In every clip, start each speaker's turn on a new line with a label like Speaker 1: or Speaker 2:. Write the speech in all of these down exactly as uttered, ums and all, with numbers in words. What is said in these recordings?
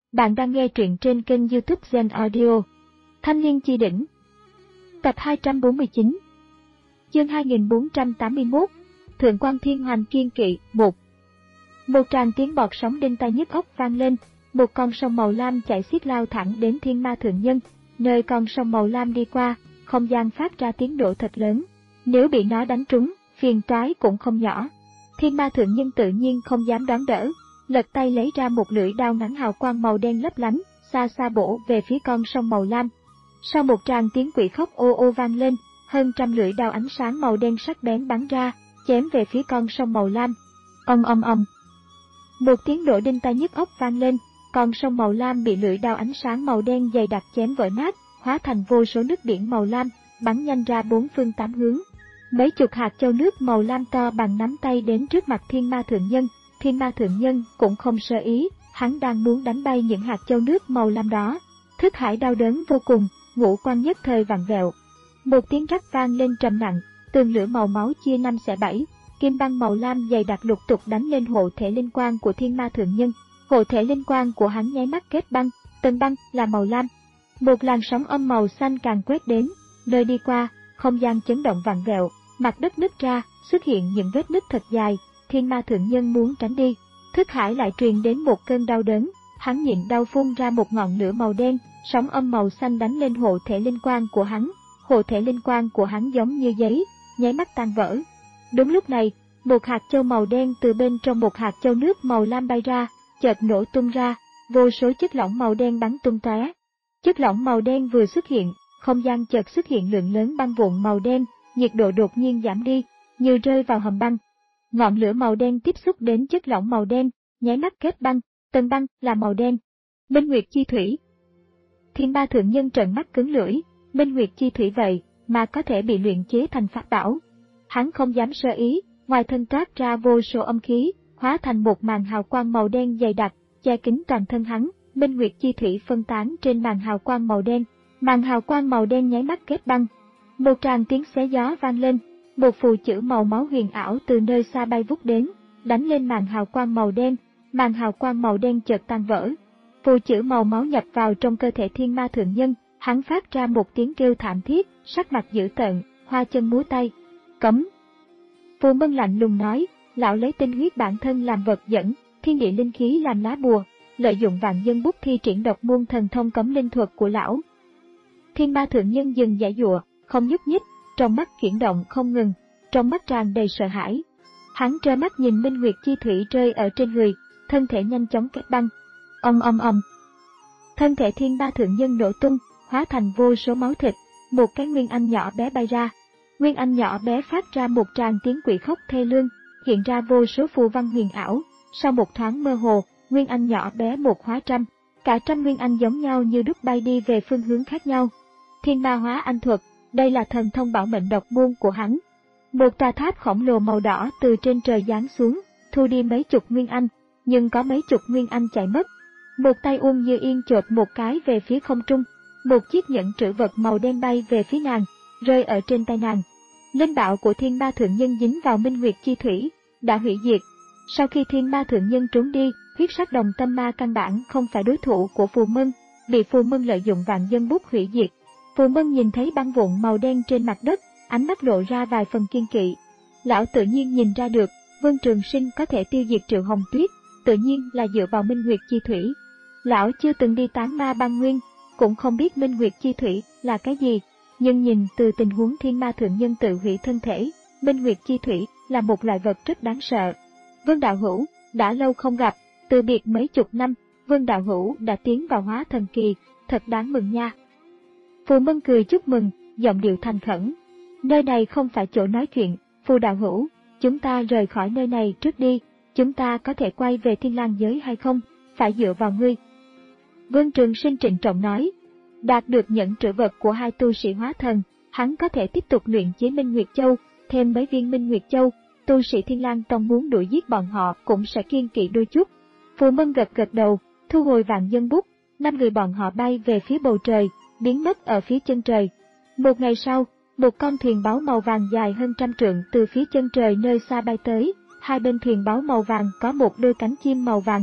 Speaker 1: Bạn đang nghe truyện trên kênh YouTube Zen Audio. Thanh niên chi đỉnh. Tập hai trăm bốn mươi chín. Chương hai nghìn bốn trăm tám mươi mốt. Thượng quan thiên hoành kiên kỵ. một. Một tràng tiếng bọt sóng đinh tai nhức óc vang lên, một con sông màu lam chảy xiết lao thẳng đến Thiên Ma Thượng Nhân. Nơi con sông màu lam đi qua, không gian phát ra tiếng nổ thật lớn. Nếu bị nó đánh trúng, phiền toái cũng không nhỏ. Thiên Ma Thượng Nhân tự nhiên không dám đoán đỡ, lật tay lấy ra một lưỡi đao ngắn hào quang màu đen lấp lánh, xa xa bổ về phía con sông màu lam. Sau một tràng tiếng quỷ khóc ô ô vang lên, hơn trăm lưỡi đao ánh sáng màu đen sắc bén bắn ra, chém về phía con sông màu lam. Ong ong ong. Một tiếng nổ đinh tai nhức óc vang lên, con sông màu lam bị lưỡi đao ánh sáng màu đen dày đặc chém vỡ nát, hóa thành vô số nước biển màu lam, bắn nhanh ra bốn phương tám hướng. Mấy chục hạt châu nước màu lam to bằng nắm tay đến trước mặt Thiên Ma Thượng Nhân. Thiên Ma Thượng Nhân cũng không sơ ý, hắn đang muốn đánh bay những hạt châu nước màu lam đó. Thức hải đau đớn vô cùng, ngũ quan nhất thời vặn vẹo. Một tiếng rắc vang lên trầm nặng, tường lửa màu máu chia năm xẻ bảy, kim băng màu lam dày đặc lục tục đánh lên hộ thể linh quang của Thiên Ma Thượng Nhân. Hộ thể linh quang của hắn nháy mắt kết băng, tầng băng là màu lam. Một làn sóng âm màu xanh càng quét đến, nơi đi qua, không gian chấn động vặn vẹo, mặt đất nứt ra, xuất hiện những vết nứt thật dài. Thiên Ma Thượng Nhân muốn tránh đi, thức hải lại truyền đến một cơn đau đớn, hắn nhịn đau phun ra một ngọn lửa màu đen, sóng âm màu xanh đánh lên hộ thể linh quang của hắn. Hộ thể linh quang của hắn giống như giấy, nháy mắt tan vỡ. Đúng lúc này, một hạt châu màu đen từ bên trong một hạt châu nước màu lam bay ra, chợt nổ tung ra, vô số chất lỏng màu đen bắn tung tóe. Chất lỏng màu đen vừa xuất hiện, không gian chợt xuất hiện lượng lớn băng vụn màu đen, nhiệt độ đột nhiên giảm đi, như rơi vào hầm băng. Ngọn lửa màu đen tiếp xúc đến chất lỏng màu đen, nháy mắt kết băng, tầng băng là màu đen. Minh Nguyệt chi thủy. Thiên Ma Thượng Nhân trợn mắt cứng lưỡi, Minh Nguyệt chi thủy vậy mà có thể bị luyện chế thành pháp bảo. Hắn không dám sơ ý, ngoài thân toát ra vô số âm khí, hóa thành một màn hào quang màu đen dày đặc, che kín toàn thân hắn. Minh Nguyệt chi thủy phân tán trên màn hào quang màu đen, màn hào quang màu đen nháy mắt kết băng. Một tràng tiếng xé gió vang lên, một phù chữ màu máu huyền ảo từ nơi xa bay vút đến, đánh lên màn hào quang màu đen, màn hào quang màu đen chợt tan vỡ. Phù chữ màu máu nhập vào trong cơ thể Thiên Ma Thượng Nhân, hắn phát ra một tiếng kêu thảm thiết, sắc mặt dữ tợn, hoa chân múa tay. Cấm. Phù Mân lạnh lùng nói, lão lấy tinh huyết bản thân làm vật dẫn, thiên địa linh khí làm lá bùa, lợi dụng vạn dân bút thi triển độc môn thần thông cấm linh thuật của lão. Thiên Ma Thượng Nhân dừng giãy giụa, không nhúc nhích, trong mắt chuyển động không ngừng, trong mắt tràn đầy sợ hãi. Hắn trơ mắt nhìn Minh Nguyệt chi thủy rơi ở trên người, thân thể nhanh chóng kết băng. Ong ong ong. Thân thể Thiên Ma Thượng Nhân nổ tung, hóa thành vô số máu thịt, một cái nguyên anh nhỏ bé bay ra. Nguyên anh nhỏ bé phát ra một tràng tiếng quỷ khóc thê lương, hiện ra vô số phù văn huyền ảo. Sau một thoáng mơ hồ, nguyên anh nhỏ bé một hóa trăm, cả trăm nguyên anh giống nhau như đúc bay đi về phương hướng khác nhau. Thiên Ma hóa anh thuật. Đây là thần thông bảo mệnh độc môn của hắn. Một tòa tháp khổng lồ màu đỏ từ trên trời giáng xuống, thu đi mấy chục nguyên anh, nhưng có mấy chục nguyên anh chạy mất. Một tay Uông Như Yên chộp một cái về phía không trung, một chiếc nhẫn trữ vật màu đen bay về phía nàng, rơi ở trên tay nàng. Linh bảo của Thiên Ma Thượng Nhân dính vào Minh Nguyệt chi thủy, đã hủy diệt. Sau khi Thiên Ma Thượng Nhân trốn đi, huyết sắc đồng tâm ma căn bản không phải đối thủ của Phù Mân, bị Phù Mân lợi dụng vạn dân bút hủy diệt. Phù Mân nhìn thấy băng vụn màu đen trên mặt đất, ánh mắt lộ ra vài phần kiên kỵ. Lão tự nhiên nhìn ra được, Vương Trường Sinh có thể tiêu diệt Triệu Hồng Tuyết, tự nhiên là dựa vào Minh Nguyệt chi thủy. Lão chưa từng đi tán ma băng nguyên, cũng không biết Minh Nguyệt chi thủy là cái gì, nhưng nhìn từ tình huống Thiên Ma Thượng Nhân tự hủy thân thể, Minh Nguyệt chi thủy là một loại vật rất đáng sợ. Vương đạo hữu, đã lâu không gặp, từ biệt mấy chục năm, Vương đạo hữu đã tiến vào hóa thần kỳ, thật đáng mừng nha. Phù Mân cười chúc mừng, giọng điệu thành khẩn. Nơi này không phải chỗ nói chuyện, Phù đạo hữu, chúng ta rời khỏi nơi này trước đi, chúng ta có thể quay về Thiên Lang giới hay không, phải dựa vào ngươi. Vương Trường Sinh trịnh trọng nói, đạt được nhẫn trữ vật của hai tu sĩ hóa thần, hắn có thể tiếp tục luyện chế Minh Nguyệt Châu, thêm mấy viên Minh Nguyệt Châu, tu sĩ Thiên Lang Tông muốn đuổi giết bọn họ cũng sẽ kiên kỵ đôi chút. Phù Mân gật gật đầu, thu hồi vạn dân bút, năm người bọn họ bay về phía bầu trời, biến mất ở phía chân trời. Một ngày sau, một con thuyền báo màu vàng dài hơn trăm trượng từ phía chân trời nơi xa bay tới, hai bên thuyền báo màu vàng có một đôi cánh chim màu vàng.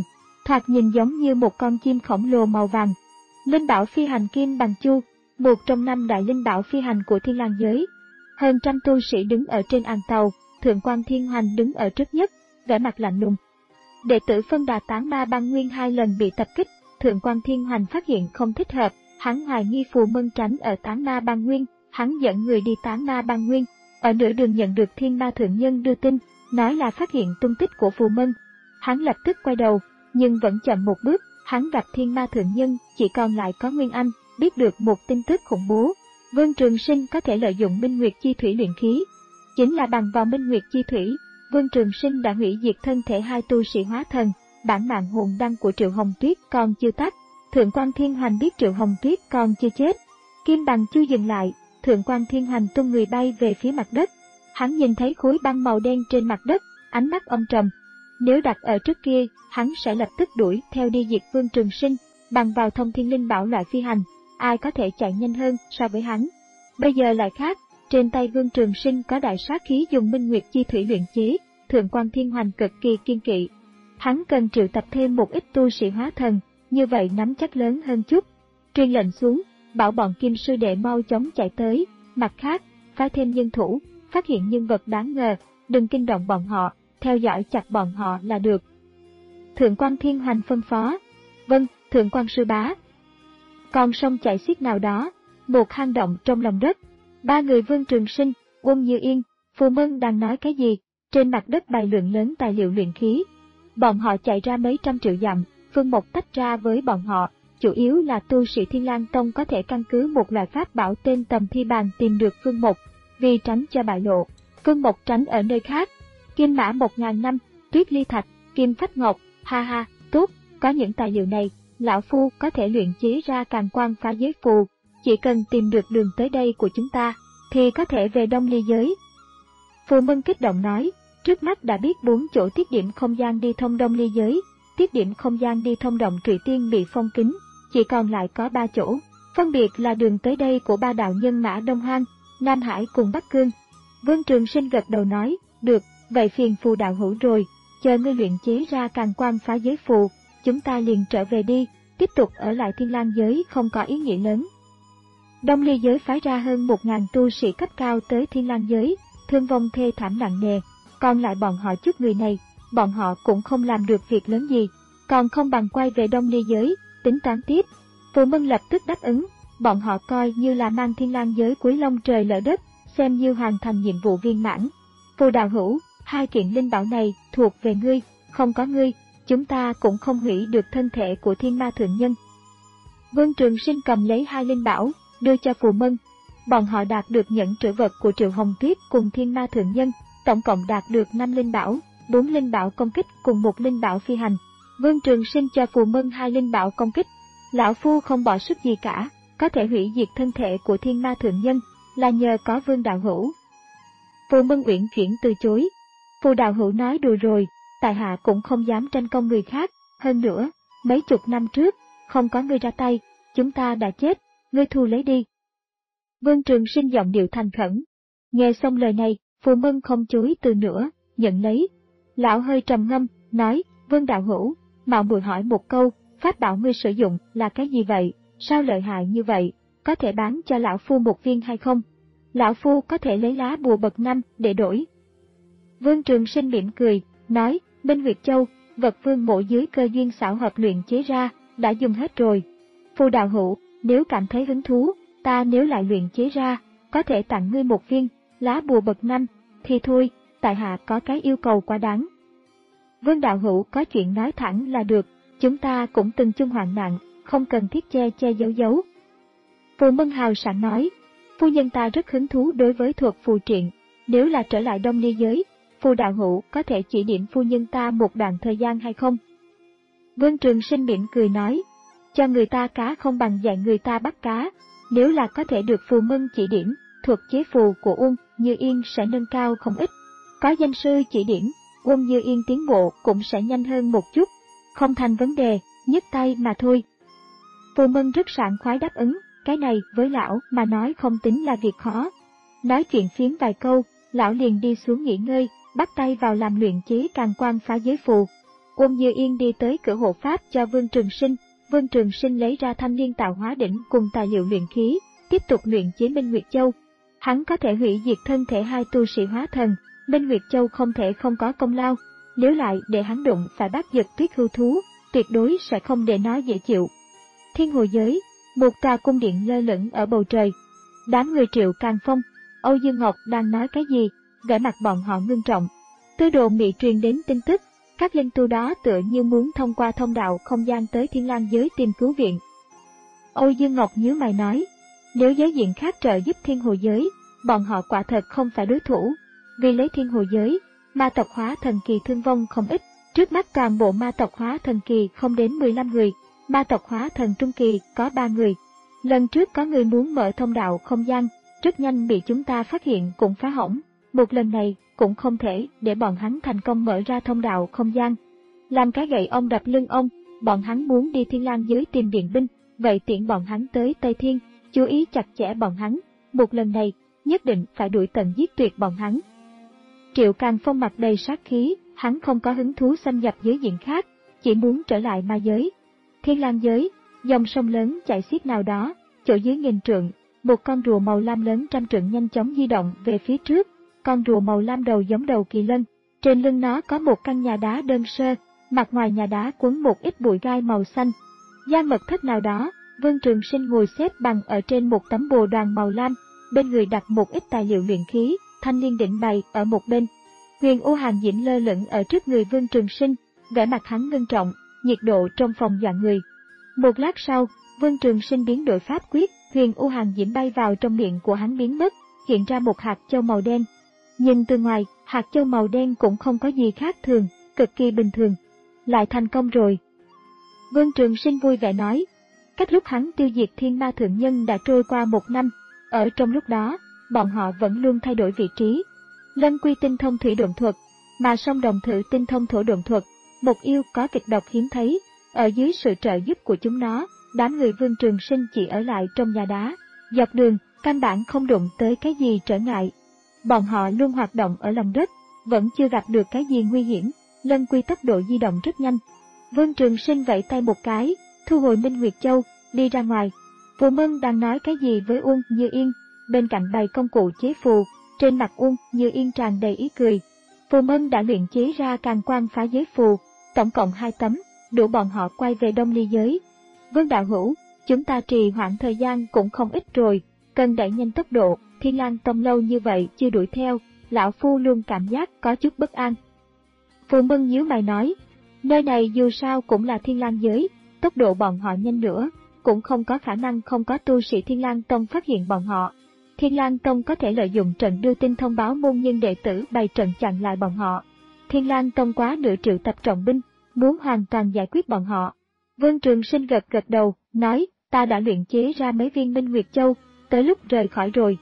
Speaker 1: thoạt nhìn giống như một con chim khổng lồ màu vàng. Linh bảo phi hành kim bằng chu, một trong năm đại linh bảo phi hành của Thiên Lang giới. Hơn trăm tu sĩ đứng ở trên àn tàu, Thượng quan Thiên Hoành đứng ở trước nhất, vẻ mặt lạnh lùng. Đệ tử phân đà tán ma băng nguyên hai lần bị tập kích, Thượng quan Thiên Hoành phát hiện không thích hợp, hắn hoài nghi Phù Mân tránh ở tán ma băng nguyên, hắn dẫn người đi tán ma băng nguyên. Ở nửa đường nhận được Thiên Ma Thượng Nhân đưa tin, nói là phát hiện tung tích của Phù Mân. Hắn lập tức quay đầu, nhưng vẫn chậm một bước, hắn gặp Thiên Ma Thượng Nhân, chỉ còn lại có Nguyên Anh, biết được một tin tức khủng bố. Vương Trường Sinh có thể lợi dụng Minh Nguyệt Chi Thủy luyện khí. Chính là bằng vào Minh Nguyệt Chi Thủy, Vương Trường Sinh đã hủy diệt thân thể hai tu sĩ hóa thần, bản mạng hồn đăng của Triệu Hồng Tuyết còn chưa tắt. Thượng quan Thiên Hoành biết Triệu Hồng Tuyết còn chưa chết. Kim bằng chưa dừng lại, Thượng quan Thiên Hoành tung người bay về phía mặt đất. Hắn nhìn thấy khối băng màu đen trên mặt đất, ánh mắt âm trầm. Nếu đặt ở trước kia, hắn sẽ lập tức đuổi theo đi diệt Vương Trường Sinh, bằng vào thông thiên linh bảo loại phi hành, ai có thể chạy nhanh hơn so với hắn. Bây giờ lại khác, trên tay Vương Trường Sinh có đại sát khí dùng Minh Nguyệt Chi Thủy luyện chế, Thượng quan Thiên Hoành cực kỳ kiên kỵ. Hắn cần triệu tập thêm một ít tu sĩ hóa thần, như vậy nắm chắc lớn hơn chút. Truyền lệnh xuống, bảo bọn Kim sư đệ mau chóng chạy tới, mặt khác, phái thêm nhân thủ, phát hiện nhân vật đáng ngờ, đừng kinh động bọn họ, theo dõi chặt bọn họ là được. Thượng quan Thiên Hoành phân phó. Vâng, Thượng quan sư bá. Con sông chảy xiết nào đó, một hang động trong lòng đất. Ba người Vương Trường Sinh, Uông Như Yên, Phù Mân đang nói cái gì? Trên mặt đất bày lượng lớn tài liệu luyện khí. Bọn họ chạy ra mấy trăm triệu dặm, Phương Mộc tách ra với bọn họ, chủ yếu là tu sĩ Thiên Lang Tông có thể căn cứ một loại pháp bảo tên Tầm Thi Bàn tìm được Phương Mộc, vì tránh cho bại lộ, Phương Mộc tránh ở nơi khác. Kim mã một ngàn năm, tuyết ly thạch, kim phách ngọc, ha ha, tốt, có những tài liệu này, lão phu có thể luyện chế ra càn quang phá giới phù, chỉ cần tìm được đường tới đây của chúng ta, thì có thể về Đông Ly giới. Phù Mân kích động nói, trước mắt đã biết bốn chỗ tiết điểm không gian đi thông Đông Ly giới, tiết điểm không gian đi thông động Trụy Tiên bị phong kín, chỉ còn lại có ba chỗ, phân biệt là đường tới đây của ba đạo nhân mã Đông Hoang, Nam Hải cùng Bắc Cương. Vương Trường Sinh gật đầu nói, được, vậy phiền Phù đạo hữu rồi, chờ ngươi luyện chế ra càn quang phá giới phù, chúng ta liền trở về đi, tiếp tục ở lại Thiên Lang giới không có ý nghĩa lớn. Đông Ly giới phái ra hơn một ngàn tu sĩ cấp cao tới Thiên Lang giới, thương vong thê thảm nặng nề, còn lại bọn họ chút người này, bọn họ cũng không làm được việc lớn gì, còn không bằng quay về Đông Ly giới, tính toán tiếp. Phù Mân lập tức đáp ứng, bọn họ coi như là mang Thiên Lang giới cuối long trời lỡ đất, xem như hoàn thành nhiệm vụ viên mãn. Phù đạo hữu, hai kiện linh bảo này thuộc về ngươi, không có ngươi, chúng ta cũng không hủy được thân thể của Thiên Ma Thượng Nhân. Vương Trường Sinh cầm lấy hai linh bảo, đưa cho Phù Mân. Bọn họ đạt được nhẫn trữ vật của Triệu Hồng Tuyết cùng Thiên Ma Thượng Nhân, tổng cộng đạt được năm linh bảo, bốn linh bảo công kích cùng một linh bảo phi hành. Vương Trường Sinh cho Phù Mân hai linh bảo công kích. Lão phu không bỏ sức gì cả, có thể hủy diệt thân thể của Thiên Ma Thượng Nhân, là nhờ có Vương đạo hữu. Phù Mân uyển chuyển từ chối. Phù đạo hữu nói đùa rồi, tại hạ cũng không dám tranh công người khác, hơn nữa, mấy chục năm trước, không có ngươi ra tay, chúng ta đã chết, ngươi thu lấy đi. Vương Trường Sinh giọng điệu thành khẩn. Nghe xong lời này, Phù Mân không chối từ nữa, nhận lấy. Lão hơi trầm ngâm, nói, Vương đạo hữu, mạo muội hỏi một câu, pháp bảo ngươi sử dụng là cái gì vậy, sao lợi hại như vậy, có thể bán cho lão phu một viên hay không? Lão phu có thể lấy lá bùa bậc năm để đổi. Vương Trường Sinh mỉm cười, nói, Minh Nguyệt Châu, vật vương mộ dưới cơ duyên xảo hợp luyện chế ra, đã dùng hết rồi. Phù đạo hữu, nếu cảm thấy hứng thú, ta nếu lại luyện chế ra, có thể tặng ngươi một viên, lá bùa bậc năm, thì thôi, tại hạ có cái yêu cầu quá đáng. Vương đạo hữu có chuyện nói thẳng là được, chúng ta cũng từng chung hoạn nạn, không cần thiết che che giấu giấu. Phù Mân hào sảng nói, phu nhân ta rất hứng thú đối với thuật phù triện, nếu là trở lại Đông Ly giới, Phù đạo hữu có thể chỉ điểm phu nhân ta một đoạn thời gian hay không? Vương Trường Sinh mỉm cười nói, cho người ta cá không bằng dạy người ta bắt cá, nếu là có thể được Phù Mân chỉ điểm, thuật chế phù của Uông Như Yên sẽ nâng cao không ít. Có danh sư chỉ điểm, Uông Như Yên tiến bộ cũng sẽ nhanh hơn một chút, không thành vấn đề, nhấc tay mà thôi. Phù Mân rất sảng khoái đáp ứng, cái này với lão mà nói không tính là việc khó. Nói chuyện phiếm vài câu, lão liền đi xuống nghỉ ngơi, bắt tay vào làm luyện chế càn quang phá giới phù. Uông Như Yên đi tới cửa hộ pháp cho Vương Trường Sinh. Vương Trường Sinh lấy ra Thanh Liên Tạo Hóa Đỉnh cùng tài liệu luyện khí, tiếp tục luyện chế Minh Nguyệt Châu. Hắn có thể hủy diệt thân thể hai tu sĩ hóa thần, Minh Nguyệt Châu không thể không có công lao. Nếu lại để hắn đụng phải bát giật tuyết hưu thú, tuyệt đối sẽ không để nó dễ chịu. Thiên Hồ Giới, một tòa cung điện lơ lửng ở bầu trời. Đám người Triệu Càng Phong, Âu Dương Ngọc đang nói cái gì, vẻ mặt bọn họ ngưng trọng. Tư Đồ Mị truyền đến tin tức, các linh tu đó tựa như muốn thông qua thông đạo không gian tới Thiên Lang Giới tìm cứu viện. Âu Dương Ngọc nhíu mày nói, nếu giới diện khác trợ giúp Thiên Hồ Giới, bọn họ quả thật không phải đối thủ. Vì lấy Thiên Hồ Giới, ma tộc hóa thần kỳ thương vong không ít, trước mắt toàn bộ ma tộc hóa thần kỳ không đến mười lăm người, ma tộc hóa thần trung kỳ có ba người. Lần trước có người muốn mở thông đạo không gian, rất nhanh bị chúng ta phát hiện cũng phá hỏng. Một lần này cũng không thể để bọn hắn thành công mở ra thông đạo không gian. Làm cái gậy ông đập lưng ông, bọn hắn muốn đi Thiên Lang Giới tìm viện binh, vậy tiện bọn hắn tới Tây Thiên, chú ý chặt chẽ bọn hắn. Một lần này, nhất định phải đuổi tận giết tuyệt bọn hắn. Triệu Càng Phong mặt đầy sát khí, hắn không có hứng thú xâm nhập giới diện khác, chỉ muốn trở lại ma giới. Thiên Lang Giới, dòng sông lớn chảy xiết nào đó, chỗ dưới nghìn trượng, một con rùa màu lam lớn trăm trượng nhanh chóng di động về phía trước. Con rùa màu lam đầu giống đầu kỳ lân, trên lưng nó có một căn nhà đá đơn sơ, mặt ngoài nhà đá quấn một ít bụi gai màu xanh. Gian mật thất nào đó, Vương Trường Sinh ngồi xếp bằng ở trên một tấm bồ đoàn màu lam, bên người đặt một ít tài liệu luyện khí, Thanh Liên Đỉnh bày ở một bên. Huyền U Hàn Diễm lơ lửng ở trước người Vương Trường Sinh, vẻ mặt hắn ngưng trọng, nhiệt độ trong phòng dọa người. Một lát sau, Vương Trường Sinh biến đổi pháp quyết, Huyền U Hàn Diễm bay vào trong miệng của hắn biến mất, hiện ra một hạt châu màu đen. Nhìn từ ngoài, hạt châu màu đen cũng không có gì khác thường, cực kỳ bình thường. Lại thành công rồi. Vương Trường Sinh vui vẻ nói. Cách lúc hắn tiêu diệt thiên ma thượng nhân đã trôi qua một năm, ở trong lúc đó, bọn họ vẫn luôn thay đổi vị trí. Lân Quy tinh thông thủy độn thuật, mà Song Đồng Thử tinh thông thổ độn thuật, một yêu có kịch độc hiếm thấy. Ở dưới sự trợ giúp của chúng nó, đám người Vương Trường Sinh chỉ ở lại trong nhà đá, dọc đường, căn bản không đụng tới cái gì trở ngại. Bọn họ luôn hoạt động ở lòng đất, vẫn chưa gặp được cái gì nguy hiểm. Lân Quy tốc độ di động rất nhanh. Vương Trường Sinh vẫy tay một cái, thu hồi Minh Nguyệt Châu, đi ra ngoài. Phù Mân đang nói cái gì với Uông Như Yên, bên cạnh bày công cụ chế phù, trên mặt Uông Như Yên tràn đầy ý cười. Phù Mân đã luyện chế ra Càn Quang Phá Giới phù, tổng cộng hai tấm, đủ bọn họ quay về Đông Ly Giới. Vương đạo hữu, chúng ta trì hoãn thời gian cũng không ít rồi, cần đẩy nhanh tốc độ. Thiên Lang Tông lâu như vậy chưa đuổi theo, lão phu luôn cảm giác có chút bất an. Phù Mân nhíu mày nói, nơi này dù sao cũng là Thiên Lang Giới, tốc độ bọn họ nhanh nữa, cũng không có khả năng không có tu sĩ Thiên Lang Tông phát hiện bọn họ. Thiên Lang Tông có thể lợi dụng trận đưa tin thông báo môn nhân đệ tử bày trận chặn lại bọn họ. Thiên Lang Tông quá nửa triệu tập trọng binh, muốn hoàn toàn giải quyết bọn họ. Vương Trường Sinh gật gật đầu, nói, ta đã luyện chế ra mấy viên Minh Nguyệt Châu, tới lúc rời khỏi rồi.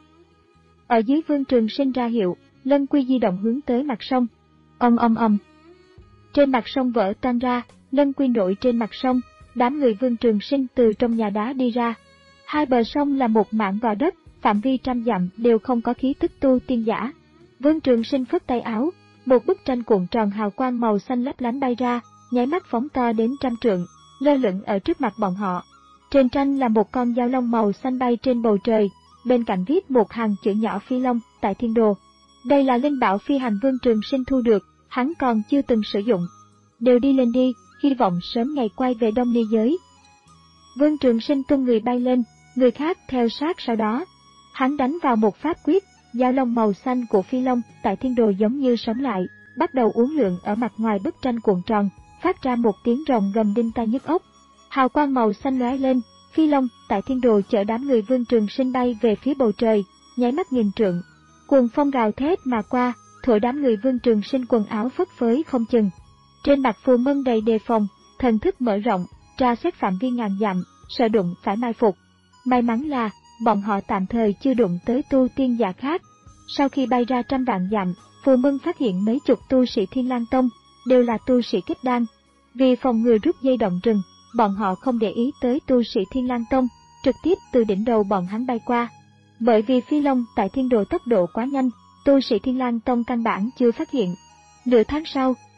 Speaker 1: Ở dưới Vương Trường Sinh ra hiệu, Lân Quy di động hướng tới mặt sông. Ầm ầm ầm. Trên mặt sông vỡ tan ra, Lân Quy nổi trên mặt sông, đám người Vương Trường Sinh từ trong nhà đá đi ra. Hai bờ sông là một mảng gò đất, phạm vi trăm dặm đều không có khí tức tu tiên giả. Vương Trường Sinh phất tay áo, một bức tranh cuộn tròn hào quang màu xanh lấp lánh bay ra, nháy mắt phóng to đến trăm trượng, lơ lửng ở trước mặt bọn họ. Trên tranh là một con dao long màu xanh bay trên bầu trời, bên cạnh viết một hàng chữ nhỏ Phi Long tại Thiên Đồ. Đây là linh bảo phi hành Vương Trường Sinh thu được, hắn còn chưa từng sử dụng. Đều đi lên đi, hy vọng sớm ngày quay về Đông Ly Giới. Vương Trường Sinh tung người bay lên, người khác theo sát sau đó. Hắn đánh vào một pháp quyết, dao long màu xanh của Phi Long tại Thiên Đồ giống như sống lại, bắt đầu uốn lượn ở mặt ngoài bức tranh cuộn tròn, phát ra một tiếng rồng gầm đinh tai nhức óc. Hào quang màu xanh lóe lên, Phi Long tại Thiên Đồ chở đám người Vương Trường Sinh bay về phía bầu trời, nháy mắt nghìn trượng. Cuồng phong gào thét mà qua, thổi đám người Vương Trường Sinh quần áo phất phới không chừng. Trên mặt Phù Mân đầy đề phòng, thần thức mở rộng, tra xét phạm vi ngàn dặm, sợ đụng phải mai phục. May mắn là bọn họ tạm thời chưa đụng tới tu tiên giả khác. Sau khi bay ra trăm vạn dặm, Phù Mân phát hiện mấy chục tu sĩ Thiên Lang Tông đều là tu sĩ kết đan. Vì phòng ngừa rút dây động rừng, bọn họ không để ý tới tu sĩ Thiên Lang Tông, trực tiếp từ đỉnh đầu bọn hắn bay qua. Bởi vì Phi Long tại Thiên Đồ tốc độ quá nhanh, tu sĩ Thiên Lang Tông căn bản chưa phát hiện. Nửa tháng sau,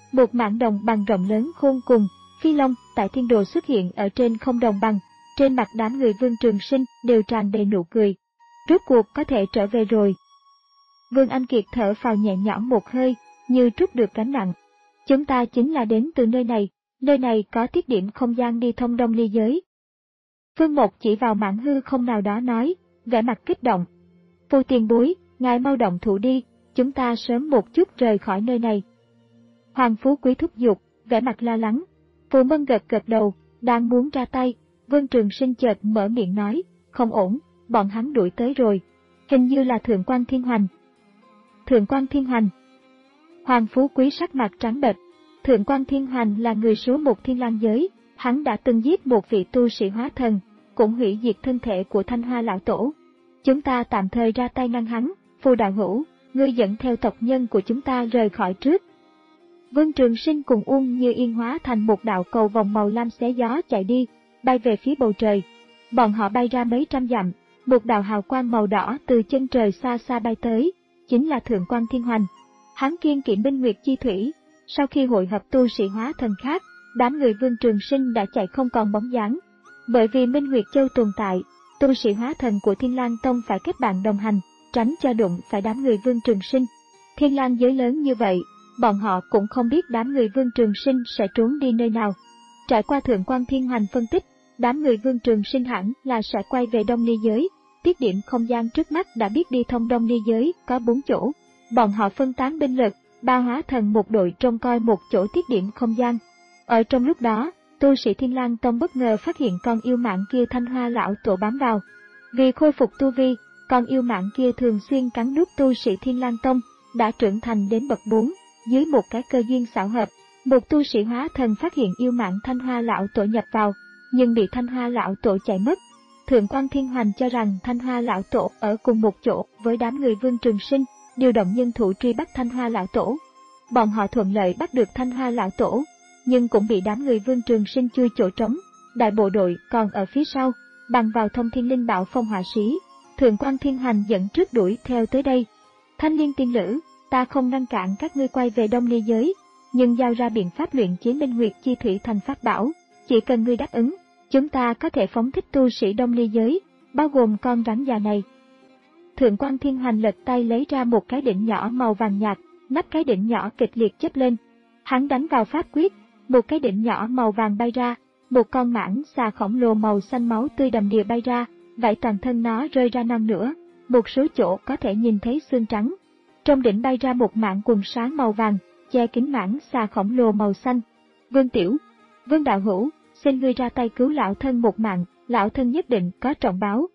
Speaker 1: một mảng đồng bằng rộng lớn khôn cùng, phi long tại thiên đồ xuất hiện ở trên không đồng bằng, trên mặt đám người Vương Trường Sinh đều tràn đầy nụ cười. Rốt cuộc có thể trở về rồi. Vương Anh Kiệt thở phào nhẹ nhõm một hơi, như trút được gánh nặng. Chúng ta chính là đến từ nơi này, nơi này có tiết điểm không gian đi thông đông ly giới. Vương Mộc chỉ vào mảng hư không nào đó nói, vẻ mặt kích động. Phu tiền bối, ngài mau động thủ đi, chúng ta sớm một chút rời khỏi nơi này. Hoàng Phú Quý thúc giục, vẻ mặt lo lắng. Phù Mân gật gật đầu, đang muốn ra tay, Vương Trường Sinh chợt mở miệng nói, không ổn, bọn hắn đuổi tới rồi, hình như là Thượng quan Thiên Hoành. Thượng quan Thiên Hoành. Hoàng Phú Quý sắc mặt trắng bệch. Thượng quan Thiên Hoành là người số một Thiên Lang giới, hắn đã từng giết một vị tu sĩ hóa thần, cũng hủy diệt thân thể của Thanh Hoa lão tổ. Chúng ta tạm thời ra tay ngăn hắn, Phù đạo hữu, ngươi dẫn theo tộc nhân của chúng ta rời khỏi trước. Vương Trường Sinh cùng Uông Như Yên hóa thành một đạo cầu vòng màu lam xé gió chạy đi, bay về phía bầu trời. Bọn họ bay ra mấy trăm dặm, một đạo hào quang màu đỏ từ chân trời xa xa bay tới, chính là Thượng quan Thiên Hoành. Hắn kiêng kỵ Minh Nguyệt chi thủy, sau khi hội hợp tu sĩ hóa thần khác, đám người Vương Trường Sinh đã chạy không còn bóng dáng. Bởi vì Minh Nguyệt Châu tồn tại, tu sĩ hóa thần của Thiên Lang Tông phải kết bạn đồng hành, tránh cho đụng phải đám người Vương Trường Sinh. Thiên Lang giới lớn như vậy, bọn họ cũng không biết đám người Vương Trường Sinh sẽ trốn đi nơi nào. Trải qua Thượng quan Thiên Hoành phân tích, đám người Vương Trường Sinh hẳn là sẽ quay về Đông Ly giới. Tiết điểm không gian trước mắt đã biết đi thông Đông Ly giới có bốn chỗ. Bọn họ phân tán binh lực, ba hóa thần một đội trông coi một chỗ tiết điểm không gian. Ở trong lúc đó, tu sĩ Thiên Lang Tông bất ngờ phát hiện con yêu mãng kia Thanh Hoa lão tổ bám vào. Vì khôi phục tu vi, con yêu mãng kia thường xuyên cắn nuốt tu sĩ Thiên Lang Tông, đã trưởng thành đến bậc bốn. Dưới một cái cơ duyên xảo hợp, một tu sĩ hóa thần phát hiện yêu mãng Thanh Hoa lão tổ nhập vào, nhưng bị Thanh Hoa lão tổ chạy mất. Thượng quan Thiên Hoành cho rằng Thanh Hoa lão tổ ở cùng một chỗ với đám người Vương Trường Sinh, điều động nhân thủ truy bắt Thanh Hoa lão tổ. Bọn họ thuận lợi bắt được Thanh Hoa lão tổ, nhưng cũng bị đám người Vương Trường Sinh chui chỗ trống. Đại bộ đội còn ở phía sau, bằng vào thông thiên linh bảo phong hỏa sĩ, Thượng quan Thiên Hoành dẫn trước đuổi theo tới đây. Thanh Liên tiên nữ, ta không ngăn cản các ngươi quay về Đông Ly giới, nhưng giao ra biện pháp luyện chế Minh Nguyệt chi thủy thành pháp bảo, chỉ cần ngươi đáp ứng, chúng ta có thể phóng thích tu sĩ Đông Ly giới, bao gồm con rắn già này. Thượng quan Thiên Hoành lật tay lấy ra một cái đỉnh nhỏ màu vàng nhạt, nắp cái đỉnh nhỏ kịch liệt chớp lên. Hắn đánh vào pháp quyết, một cái đỉnh nhỏ màu vàng bay ra, một con mãng xà khổng lồ màu xanh máu tươi đầm đìa bay ra, vảy toàn thân nó rơi ra non nữa, một số chỗ có thể nhìn thấy xương trắng. Trong đỉnh bay ra một mảng quần sáng màu vàng, che kín mãng xà khổng lồ màu xanh. Vương Tiểu, Vương đạo hữu, xin ngươi ra tay cứu lão thân một mạng, lão thân nhất định có trọng báo.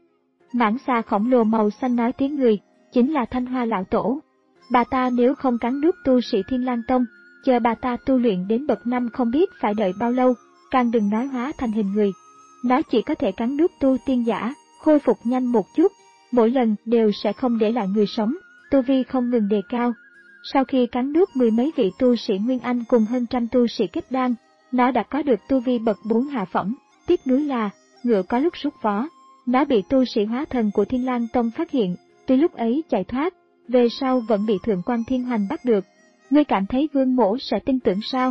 Speaker 1: Mãng xà khổng lồ màu xanh nói tiếng người, chính là Thanh Hoa lão tổ. Bà ta nếu không cắn nuốt tu sĩ Thiên Lang Tông, chờ bà ta tu luyện đến bậc năm không biết phải đợi bao lâu, càng đừng nói hóa thành hình người. Nó chỉ có thể cắn nuốt tu tiên giả, khôi phục nhanh một chút, mỗi lần đều sẽ không để lại người sống, tu vi không ngừng đề cao. Sau khi cắn nuốt mười mấy vị tu sĩ Nguyên Anh cùng hơn trăm tu sĩ kết đan, nó đã có được tu vi bậc bốn hạ phẩm. Tiếc nuối là, ngựa có lúc sút vó, nó bị tu sĩ hóa thần của Thiên Lang Tông phát hiện, tuy lúc ấy chạy thoát, về sau vẫn bị Thượng quan Thiên Hoành bắt được. Ngươi cảm thấy Vương mỗ sẽ tin tưởng sao?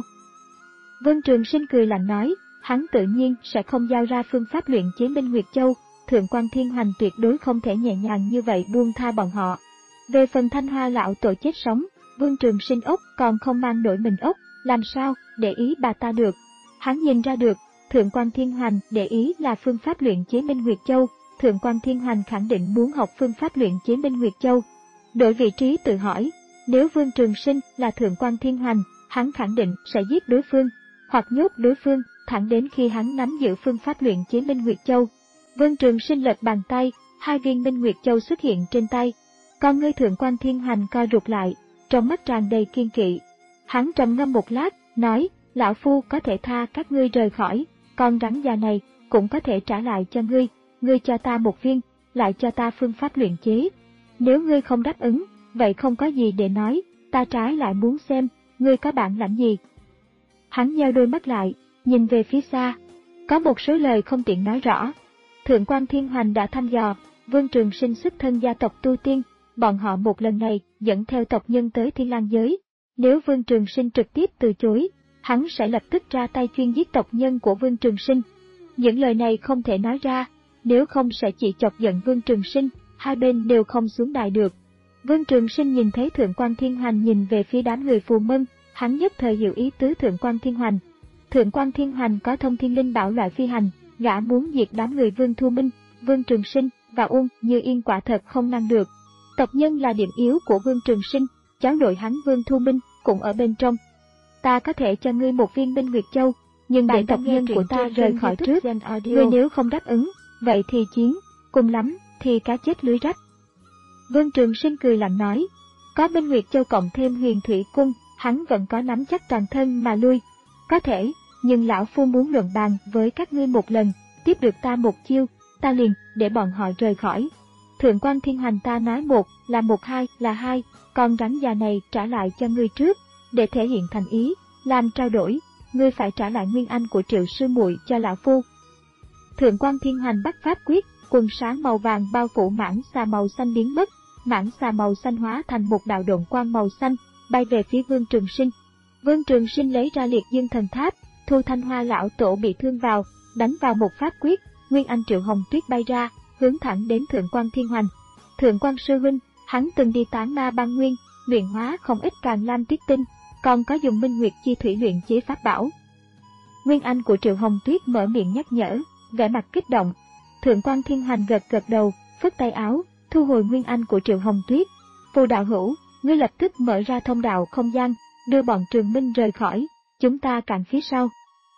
Speaker 1: Vương Trường Sinh cười lạnh nói, hắn tự nhiên sẽ không giao ra phương pháp luyện chế Minh Nguyệt Châu, Thượng quan Thiên Hoành tuyệt đối không thể nhẹ nhàng như vậy buông tha bọn họ. Về phần Thanh Hoa lão tổ chết sống, Vương Trường Sinh ốc còn không mang nổi mình ốc, làm sao để ý bà ta được. Hắn nhìn ra được, Thượng quan Thiên Hoành để ý là phương pháp luyện chế Minh Nguyệt Châu, Thượng quan Thiên Hoành khẳng định muốn học phương pháp luyện chế Minh Nguyệt Châu. Đổi vị trí tự hỏi, nếu Vương Trường Sinh là Thượng quan Thiên Hoành, hắn khẳng định sẽ giết đối phương, hoặc nhốt đối phương, thẳng đến khi hắn nắm giữ phương pháp luyện chế Minh Nguyệt Châu. Vương Trường Sinh lật bàn tay, hai viên Minh Nguyệt Châu xuất hiện trên tay. Con ngươi Thượng quan Thiên Hoành co rụt lại, trong mắt tràn đầy kiên kỵ. Hắn trầm ngâm một lát, nói, lão phu có thể tha các ngươi rời khỏi, con rắn già này cũng có thể trả lại cho ngươi, ngươi cho ta một viên, lại cho ta phương pháp luyện chế. Nếu ngươi không đáp ứng, vậy không có gì để nói, ta trái lại muốn xem, ngươi có bản lãnh gì. Hắn nheo đôi mắt lại, nhìn về phía xa. Có một số lời không tiện nói rõ. Thượng quan Thiên Hoành đã thăm dò, Vương Trường Sinh xuất thân gia tộc tu tiên, bọn họ một lần này dẫn theo tộc nhân tới Thiên Lang giới. Nếu Vương Trường Sinh trực tiếp từ chối, hắn sẽ lập tức ra tay chuyên giết tộc nhân của Vương Trường Sinh. Những lời này không thể nói ra, nếu không sẽ chỉ chọc giận Vương Trường Sinh, hai bên đều không xuống đài được. Vương Trường Sinh nhìn thấy Thượng quan Thiên Hoành nhìn về phía đám người Phù Mân, hắn nhất thời hiểu ý tứ Thượng quan Thiên Hoành. Thượng quan Thiên Hoành có thông thiên linh bảo loại phi hành, gã muốn diệt đám người Vương Thu Minh, Vương Trường Sinh và Uông Như Yên quả thật không ngăn được. Tộc nhân là điểm yếu của Vương Trường Sinh, cháu nội hắn Vương Thu Minh cũng ở bên trong. Ta có thể cho ngươi một viên Minh Nguyệt Châu, nhưng để tộc nhân của ta rời khỏi trước, ngươi nếu không đáp ứng, vậy thì chiến, cùng lắm thì cá chết lưới rách. Vương Trường Sinh cười lạnh nói, có Minh Nguyệt Châu cộng thêm Huyền Thủy Cung, hắn vẫn có nắm chắc toàn thân mà lui. Có thể, nhưng lão phu muốn luận bàn với các ngươi một lần, tiếp được ta một chiêu, ta liền để bọn họ rời khỏi. Thượng quan Thiên Hoành ta nói một là một, hai là hai, còn rắn già này trả lại cho ngươi trước, để thể hiện thành ý, làm trao đổi, ngươi phải trả lại nguyên anh của Triệu sư muội cho lão phu. Thượng quan Thiên Hoành bắt pháp quyết, quần sáng màu vàng bao phủ mãng xà màu xanh biến mất, mãng xà màu xanh hóa thành một đạo độn quang màu xanh, bay về phía Vương Trường Sinh. Vương Trường Sinh lấy ra Liệt Dương Thần Tháp, Thu Thanh Hoa lão tổ bị thương vào, đánh vào một pháp quyết, nguyên anh Triệu Hồng Tuyết bay ra, hướng thẳng đến Thượng quan Thiên Hoành. Thượng quan sư huynh, hắn từng đi tán ma băng nguyên, luyện hóa không ít Càn Lam Tuyết Tinh, còn có dùng Minh Nguyệt Chi Thủy luyện chế pháp bảo. Nguyên anh của Triệu Hồng Tuyết mở miệng nhắc nhở, vẻ mặt kích động. Thượng quan Thiên Hoành gật gật đầu, phất tay áo, thu hồi nguyên anh của Triệu Hồng Tuyết. Phù đạo hữu, ngươi lập tức mở ra thông đạo không gian, đưa bọn Trường Minh rời khỏi, chúng ta cản phía sau.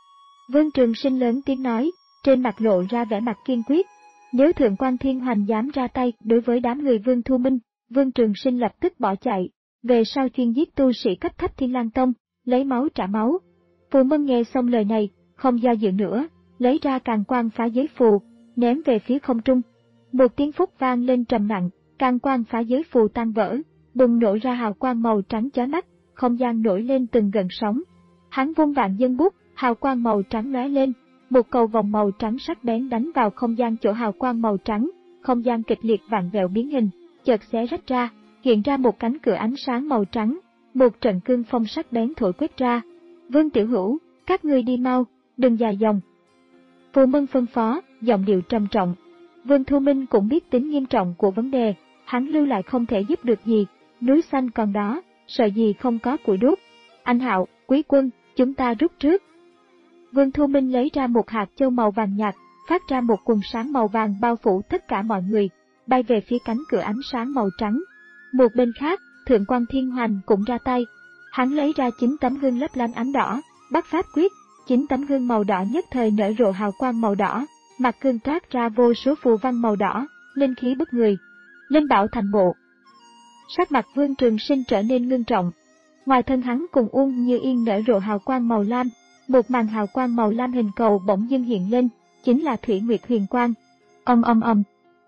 Speaker 1: Vương Trường Sinh lớn tiếng nói, trên mặt lộ ra vẻ mặt kiên quyết. Nếu Thượng quan Thiên Hoành dám ra tay đối với đám người Vương Thu Minh, Vương Trường Sinh lập tức bỏ chạy, về sau chuyên giết tu sĩ cấp thấp Thiên Lang Tông, lấy máu trả máu. Phù Mân nghe xong lời này, không do dự nữa, lấy ra Càn Quang phá giới phù, ném về phía không trung. Một tiếng phúc vang lên trầm nặng, Càn Quang phá giới phù tan vỡ, bùng nổ ra hào quang màu trắng chói mắt, không gian nổi lên từng gợn sóng. Hắn vung vạn dân bút, hào quang màu trắng lóe lên, một cầu vòng màu trắng sắc bén đánh vào không gian chỗ hào quang màu trắng, không gian kịch liệt vặn vẹo biến hình, chợt xé rách ra, hiện ra một cánh cửa ánh sáng màu trắng, một trận cương phong sắc bén thổi quét ra. Vương tiểu hữu, các ngươi đi mau, đừng dài dòng. Phù Mân phân phó, giọng điệu trầm trọng. Vương Thu Minh cũng biết tính nghiêm trọng của vấn đề, hắn lưu lại không thể giúp được gì, núi xanh còn đó, sợ gì không có củi đốt. Anh Hạo, Quý Quân, chúng ta rút trước. Vương Thu Minh lấy ra một hạt châu màu vàng nhạt, phát ra một quần sáng màu vàng bao phủ tất cả mọi người, bay về phía cánh cửa ánh sáng màu trắng. Một bên khác, Thượng quan Thiên Hoành cũng ra tay. Hắn lấy ra chín tấm gương lấp lánh ánh đỏ, bắt pháp quyết, chín tấm gương màu đỏ nhất thời nở rộ hào quang màu đỏ, mặt gương toát ra vô số phù văn màu đỏ, linh khí bức người. Linh bảo thành bộ. Sắc mặt Vương Trường Sinh trở nên ngưng trọng. Ngoài thân hắn cùng Uông Như Yên nở rộ hào quang màu lam, một màn hào quang màu lam hình cầu bỗng dưng hiện lên, chính là Thủy Nguyệt Huyền Quang. Ầm ầm ầm.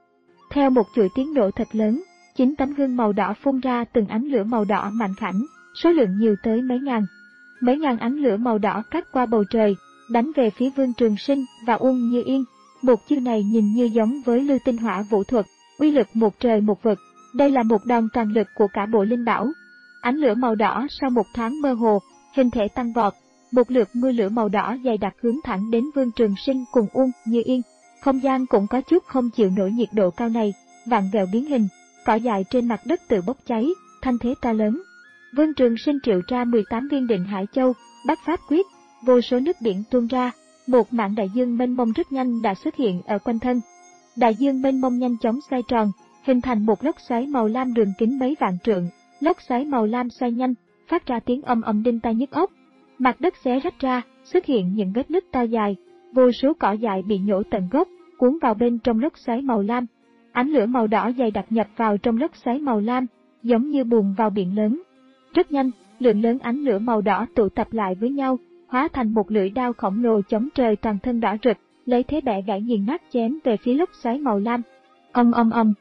Speaker 1: Theo một chuỗi tiếng nổ thật lớn, chín tấm gương màu đỏ phun ra từng ánh lửa màu đỏ mạnh khảnh, số lượng nhiều tới mấy ngàn. Mấy ngàn ánh lửa màu đỏ cắt qua bầu trời, đánh về phía Vương Trường Sinh và Uông Như Yên. Một chiêu này nhìn như giống với Lưu Tinh Hỏa vũ thuật, uy lực một trời một vực. Đây là một đòn toàn lực của cả bộ linh bảo. Ánh lửa màu đỏ sau một thoáng mơ hồ, hình thể tăng vọt, một lượt mưa lửa màu đỏ dày đặc hướng thẳng đến Vương Trường Sinh cùng Uông Như Yên. Không gian cũng có chút không chịu nổi nhiệt độ cao này, vặn vẹo biến hình, cỏ dại trên mặt đất tự bốc cháy, thanh thế to lớn. Vương Trường Sinh triệu ra mười tám viên Định Hải Châu, bắt pháp quyết, vô số nước biển tuôn ra, một mảng đại dương mênh mông rất nhanh đã xuất hiện ở quanh thân. Đại dương mênh mông nhanh chóng xoay tròn, hình thành một lốc xoáy màu lam đường kính mấy vạn trượng. Lốc xoáy màu lam xoay nhanh, phát ra tiếng ầm ầm đinh tai nhức óc. Mặt đất xé rách ra, xuất hiện những vết nứt to dài, vô số cỏ dại bị nhổ tận gốc, cuốn vào bên trong lốc xoáy màu lam. Ánh lửa màu đỏ dày đặc nhập vào trong lốc xoáy màu lam, giống như buồn vào biển lớn. Rất nhanh, lượng lớn ánh lửa màu đỏ tụ tập lại với nhau, hóa thành một lưỡi đao khổng lồ chống trời toàn thân đỏ rực, lấy thế bẻ gãy nghiền nát chém về phía lốc xoáy màu lam. Ầm ầm ầm.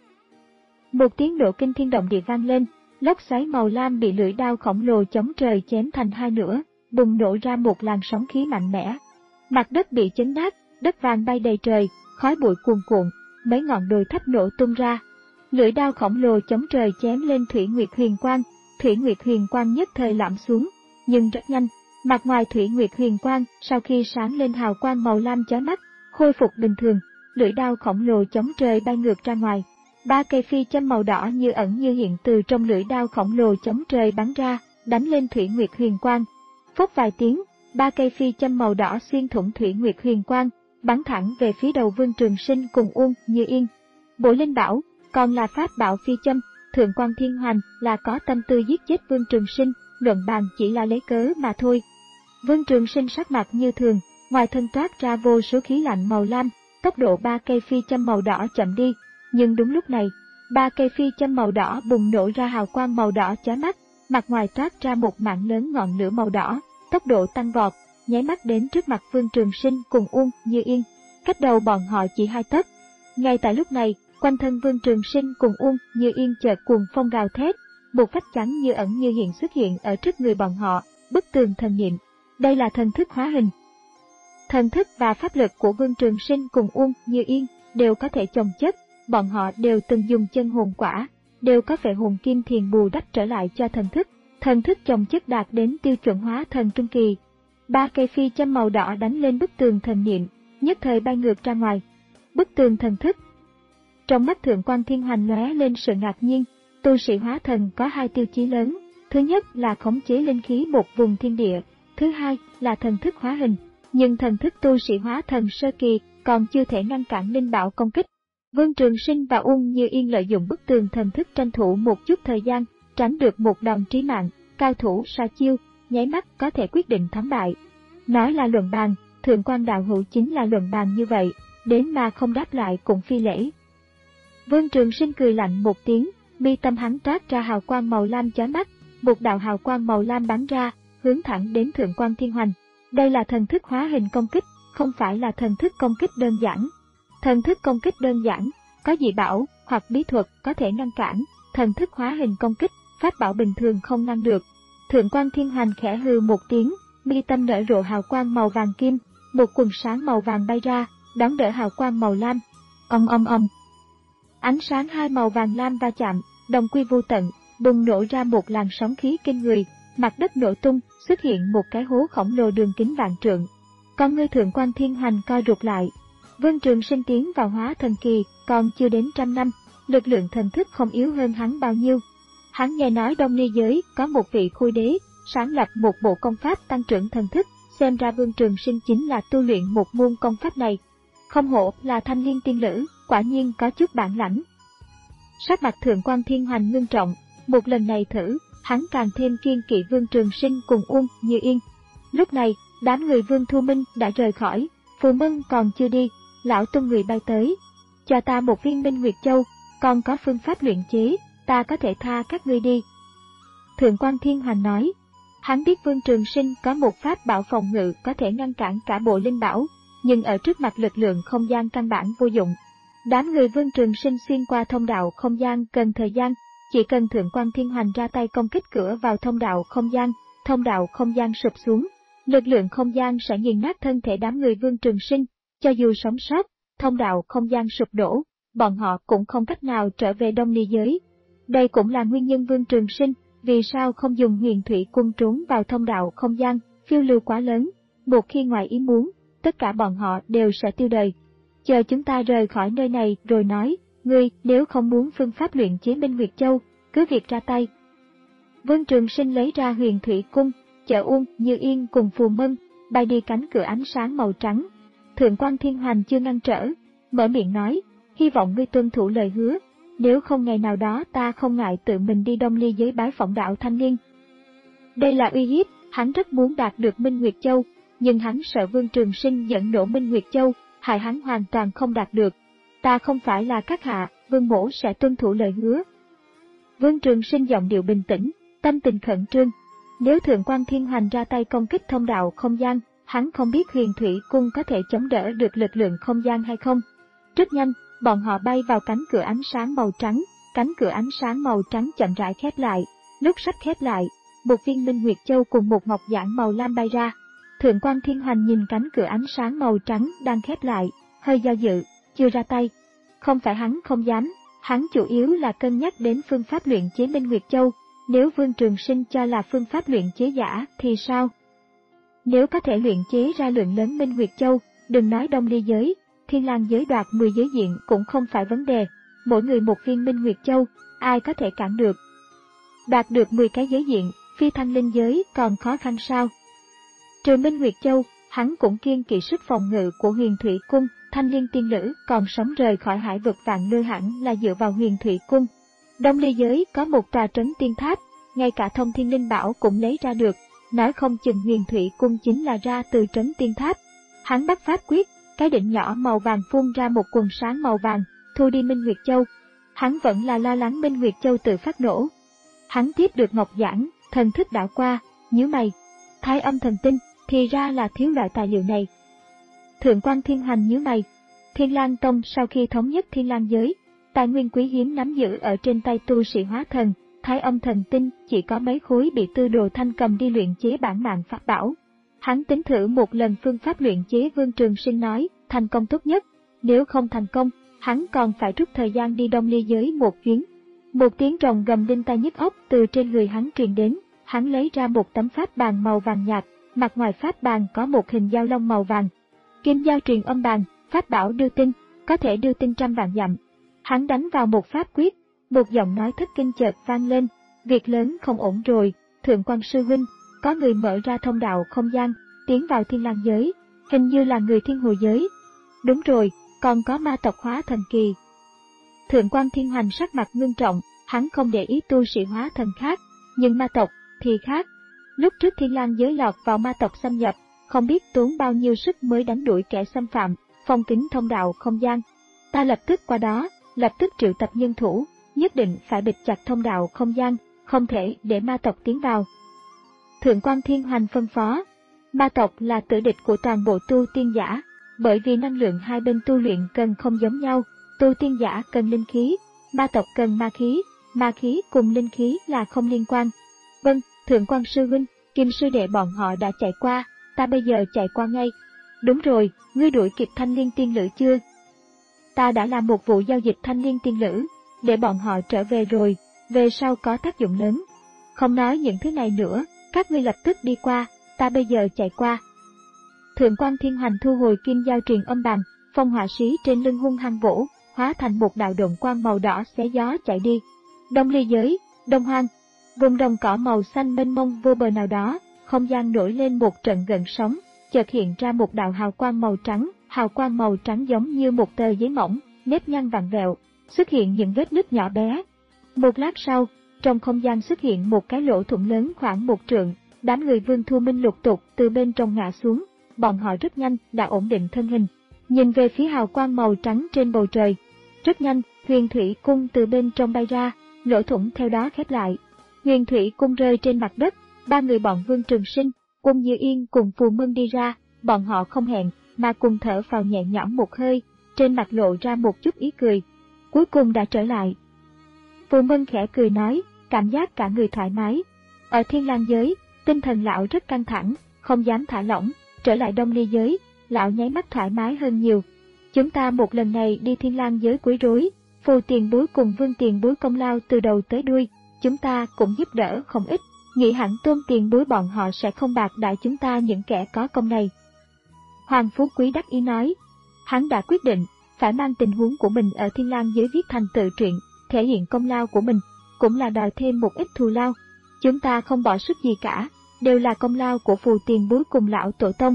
Speaker 1: Một tiếng nổ kinh thiên động địa vang lên, lốc xoáy màu lam bị lưỡi đao khổng lồ chống trời chém thành hai nửa, bùng nổ ra một làn sóng khí mạnh mẽ. Mặt đất bị chấn nát, đất vàng bay đầy trời, khói bụi cuồn cuộn, mấy ngọn đồi thấp nổ tung ra. Lưỡi đao khổng lồ chống trời chém lên Thủy Nguyệt Huyền Quang, Thủy Nguyệt Huyền Quang nhất thời lõm xuống, nhưng rất nhanh, mặt ngoài Thủy Nguyệt Huyền Quang sau khi sáng lên hào quang màu lam chói mắt, khôi phục bình thường, lưỡi đao khổng lồ chống trời bay ngược ra ngoài. Ba cây phi châm màu đỏ như ẩn như hiện từ trong lưỡi đao khổng lồ chống trời bắn ra, đánh lên Thủy Nguyệt Huyền Quang. Phốc vài tiếng, ba cây phi châm màu đỏ xuyên thủng Thủy Nguyệt Huyền Quang, bắn thẳng về phía đầu Vương Trường Sinh cùng Uông Như Yên. Bộ linh bảo, còn là pháp bảo phi châm, Thượng Quan Thiên Hoành là có tâm tư giết chết Vương Trường Sinh, luận bàn chỉ là lấy cớ mà thôi. Vương Trường Sinh sắc mặt như thường, ngoài thân toát ra vô số khí lạnh màu lam, tốc độ ba cây phi châm màu đỏ chậm đi, nhưng đúng lúc này, ba cây phi châm màu đỏ bùng nổ ra hào quang màu đỏ chói mắt, mặt ngoài toát ra một mảng lớn ngọn lửa màu đỏ, tốc độ tăng vọt, nháy mắt đến trước mặt Vương Trường Sinh cùng Uông Như Yên, cách đầu bọn họ chỉ hai tấc. Ngay tại lúc này, quanh thân Vương Trường Sinh cùng Uông Như Yên chợt cuồng phong gào thét, một vách chắn như ẩn như hiện xuất hiện ở trước người bọn họ, bức tường thần niệm. Đây là thần thức hóa hình. Thần thức và pháp lực của Vương Trường Sinh cùng Uông Như Yên đều có thể chồng chất, bọn họ đều từng dùng chân hồn quả, đều có vẻ hồn kim thiền bù đắp trở lại cho thần thức. Thần thức chồng chất đạt đến tiêu chuẩn hóa thần trung kỳ. Ba cây phi châm màu đỏ đánh lên bức tường thần niệm, nhất thời bay ngược ra ngoài. Bức tường thần thức. Trong mắt Thượng Quan Thiên Hoành lóe lên sự ngạc nhiên, tu sĩ hóa thần có hai tiêu chí lớn, thứ nhất là khống chế linh khí một vùng thiên địa, thứ hai là thần thức hóa hình, nhưng thần thức tu sĩ hóa thần sơ kỳ còn chưa thể ngăn cản linh bảo công kích. Vương Trường Sinh và Uông Như Yên lợi dụng bức tường thần thức tranh thủ một chút thời gian, tránh được một đòn trí mạng, cao thủ sa chiêu, nháy mắt có thể quyết định thắng bại. Nói là luận bàn, Thượng Quan đạo hữu chính là luận bàn như vậy, đến mà không đáp lại cũng phi lễ. Vương Trường Sinh cười lạnh một tiếng, mi tâm hắn toát ra hào quang màu lam chói mắt, một đạo hào quang màu lam bắn ra, hướng thẳng đến Thượng Quan Thiên Hoành. Đây là thần thức hóa hình công kích, không phải là thần thức công kích đơn giản. Thần thức công kích đơn giản, có dị bảo hoặc bí thuật có thể ngăn cản, thần thức hóa hình công kích, pháp bảo bình thường không ngăn được. Thượng Quan Thiên Hoành khẽ hừ một tiếng, mi tâm nở rộ hào quang màu vàng kim, một quần sáng màu vàng bay ra, đón đỡ hào quang màu lam. Ong ong ong. Ánh sáng hai màu vàng lam va chạm, đồng quy vô tận, bùng nổ ra một làn sóng khí kinh người, mặt đất nổ tung, xuất hiện một cái hố khổng lồ đường kính vạn trượng. Con ngươi Thượng Quan Thiên Hoành co rụt lại. Vương Trường Sinh tiến vào hóa thần kỳ, còn chưa đến trăm năm, lực lượng thần thức không yếu hơn hắn bao nhiêu. Hắn nghe nói Đông Ly giới có một vị Khui đế, sáng lập một bộ công pháp tăng trưởng thần thức, xem ra Vương Trường Sinh chính là tu luyện một môn công pháp này. Không hổ là thanh liên tiên lữ, quả nhiên có chút bản lãnh. Sắc mặt Thượng Quan Thiên Hoành ngưng trọng, một lần này thử, hắn càng thêm kiên kỵ Vương Trường Sinh cùng Uông Như Yên. Lúc này, đám người Vương Thu Minh đã rời khỏi, Phù Mân còn chưa đi, lão tung người bay tới. Cho ta một viên Minh Nguyệt Châu, còn có phương pháp luyện chế, ta có thể tha các ngươi đi. Thượng Quan Thiên Hoành nói, hắn biết Vương Trường Sinh có một pháp bảo phòng ngự có thể ngăn cản cả bộ linh bảo, nhưng ở trước mặt lực lượng không gian căn bản vô dụng. Đám người Vương Trường Sinh xuyên qua thông đạo không gian cần thời gian, chỉ cần Thượng Quan Thiên Hoành ra tay công kích cửa vào thông đạo không gian, thông đạo không gian sụp xuống, lực lượng không gian sẽ nghiền nát thân thể đám người Vương Trường Sinh, cho dù sống sót, thông đạo không gian sụp đổ, bọn họ cũng không cách nào trở về Đông Ly giới. Đây cũng là nguyên nhân Vương Trường Sinh vì sao không dùng Huyền Thủy Quân trốn vào thông đạo không gian, phiêu lưu quá lớn, một khi ngoài ý muốn, tất cả bọn họ đều sẽ tiêu đời. Chờ chúng ta rời khỏi nơi này rồi nói, ngươi nếu không muốn phương pháp luyện chế Minh Nguyệt Châu, cứ việc ra tay. Vương Trường Sinh lấy ra Huyền Thủy Cung, chở Uông Như Yên cùng Phù Mân, bay đi cánh cửa ánh sáng màu trắng. Thượng Quan Thiên Hoành chưa ngăn trở, mở miệng nói, hy vọng ngươi tuân thủ lời hứa, nếu không ngày nào đó ta không ngại tự mình đi Đông Ly giới bái phỏng đạo Thanh Liên. Đây là uy hiếp, hắn rất muốn đạt được Minh Nguyệt Châu, nhưng hắn sợ Vương Trường Sinh dẫn nổ Minh Nguyệt Châu, hại hắn hoàn toàn không đạt được. Ta không phải là các hạ, Vương mỗ sẽ tuân thủ lời hứa. Vương Trường Sinh giọng điệu bình tĩnh, tâm tình khẩn trương. Nếu Thượng Quan Thiên Hoành ra tay công kích thông đạo không gian, hắn không biết Huyền Thủy Cung có thể chống đỡ được lực lượng không gian hay không. Rất nhanh, bọn họ bay vào cánh cửa ánh sáng màu trắng, cánh cửa ánh sáng màu trắng chậm rãi khép lại. Lúc sắp khép lại, một viên Minh Nguyệt Châu cùng một ngọc giản màu lam bay ra. Thượng Quan Thiên Hoành nhìn cánh cửa ánh sáng màu trắng đang khép lại, hơi do dự, chưa ra tay. Không phải hắn không dám, hắn chủ yếu là cân nhắc đến phương pháp luyện chế Minh Nguyệt Châu, Nếu Vương Trường Sinh cho là phương pháp luyện chế giả thì sao? Nếu có thể luyện chế ra lượng lớn Minh Nguyệt Châu, đừng nói Đông Ly giới, Thiên Lang giới đoạt mười giới diện cũng không phải vấn đề. Mỗi người một viên Minh Nguyệt Châu, ai có thể cản được? Đoạt được mười cái giới diện, phi thanh linh giới còn khó khăn sao? Trừ Minh Nguyệt Châu, hắn cũng kiêng kỵ sức phòng ngự của Huyền Thủy Cung. Thanh Liên tiên nữ còn sống rời khỏi hải vực Vạn Lư hẳn là dựa vào Huyền Thủy Cung. Đông Ly giới có một tòa trấn tiên tháp, ngay cả Thông Thiên Linh Bảo cũng lấy ra được, nói không chừng Huyền Thủy Cung chính là ra từ trấn tiên tháp. Hắn bắt pháp quyết, cái đỉnh nhỏ màu vàng phun ra một quần sáng màu vàng, thu đi Minh Nguyệt Châu. Hắn vẫn là lo lắng Minh Nguyệt Châu tự phát nổ. Hắn tiếp được ngọc giản, thần thức đảo qua, nhíu mày. Thái âm thần tinh, thì ra là thiếu loại tài liệu này. Thượng quan Thiên Hành nhíu mày. Thiên Lang Tông sau khi thống nhất Thiên Lang giới, tài nguyên quý hiếm nắm giữ ở trên tay tu sĩ hóa thần, Thái âm thần tinh chỉ có mấy khối bị Tư Đồ Thanh cầm đi luyện chế bản mạng pháp bảo. Hắn tính thử một lần phương pháp luyện chế. Vương Trường Sinh nói, thành công tốt nhất. Nếu không thành công, hắn còn phải rút thời gian đi Đông Ly giới một chuyến. Một tiếng rồng gầm đinh tai nhức óc từ trên người hắn truyền đến, hắn lấy ra một tấm pháp bàn màu vàng nhạt, mặt ngoài pháp bàn có một hình dao long màu vàng. Kim giao truyền âm bàn, pháp bảo đưa tin, có thể đưa tin trăm vạn dặm. Hắn đánh vào một pháp quyết, một giọng nói thất kinh chợt vang lên, việc lớn không ổn rồi, Thượng quan sư huynh, có người mở ra thông đạo không gian, tiến vào Thiên Lang giới, hình như là người Thiên Hồ giới. Đúng rồi, còn có ma tộc hóa thần kỳ. Thượng quan Thiên Hành sắc mặt ngưng trọng, hắn không để ý tu sĩ hóa thần khác, nhưng ma tộc thì khác. Lúc trước Thiên Lang giới lọt vào ma tộc xâm nhập, không biết tốn bao nhiêu sức mới đánh đuổi kẻ xâm phạm, phong kín thông đạo không gian. Ta lập tức qua đó, lập tức triệu tập nhân thủ, nhất định phải bịt chặt thông đạo không gian, không thể để ma tộc tiến vào. Thượng quan Thiên Hành phân phó, ma tộc là tử địch của toàn bộ tu tiên giả, bởi vì năng lượng hai bên tu luyện cần không giống nhau, tu tiên giả cần linh khí, ma tộc cần ma khí, ma khí cùng linh khí là không liên quan. Vâng, Thượng quan sư huynh, Kim sư đệ bọn họ đã chạy qua, ta bây giờ chạy qua ngay. Đúng rồi, ngươi đuổi kịp Thanh Liên tiên nữ chưa? Ta đã làm một vụ giao dịch Thanh Liên tiên nữ, để bọn họ trở về rồi, về sau có tác dụng lớn. Không nói những thứ này nữa, các ngươi lập tức đi qua, ta bây giờ chạy qua. Thượng quan Thiên Hành thu hồi kim giao truyền âm bàn, phong hỏa sĩ trên lưng hung hăng vỗ, hóa thành một đạo độn quang màu đỏ xé gió chạy đi. Đông Ly giới, Đông Hoang, vùng đồng cỏ màu xanh mênh mông vô bờ nào đó, không gian nổi lên một trận gợn sóng, chợt hiện ra một đạo hào quang màu trắng, hào quang màu trắng giống như một tờ giấy mỏng, nếp nhăn vặn vẹo, xuất hiện những vết nứt nhỏ bé. Một lát sau, trong không gian xuất hiện một cái lỗ thủng lớn khoảng một trượng, đám người Vương Thu Minh lục tục từ bên trong ngã xuống, bọn họ rất nhanh đã ổn định thân hình, nhìn về phía hào quang màu trắng trên bầu trời. Rất nhanh, Huyền Thủy Cung từ bên trong bay ra, lỗ thủng theo đó khép lại. Huyền Thủy Cung rơi trên mặt đất, ba người bọn Vương Trường Sinh, Quân Như Yên cùng Phù Mân đi ra, bọn họ không hẹn mà cùng thở vào nhẹ nhõm một hơi, trên mặt lộ ra một chút ý cười. Cuối cùng đã trở lại. Phù Mân khẽ cười nói, cảm giác cả người thoải mái. Ở Thiên Lang giới, tinh thần lão rất căng thẳng, không dám thả lỏng, trở lại Đông Ly giới, lão nháy mắt thoải mái hơn nhiều. Chúng ta một lần này đi Thiên Lang giới quấy rối, Phù tiền bối cùng Vương tiền bối công lao từ đầu tới đuôi, chúng ta cũng giúp đỡ không ít, nghĩ hẳn Tôn tiền bối bọn họ sẽ không bạc đãi chúng ta những kẻ có công này. Hoàng Phú Quý đắc ý nói, hắn đã quyết định phải mang tình huống của mình ở Thiên Lang giới viết thành tự truyện, thể hiện công lao của mình, cũng là đòi thêm một ít thù lao. Chúng ta không bỏ sức gì cả, đều là công lao của Phù tiền bối cùng lão tổ tông.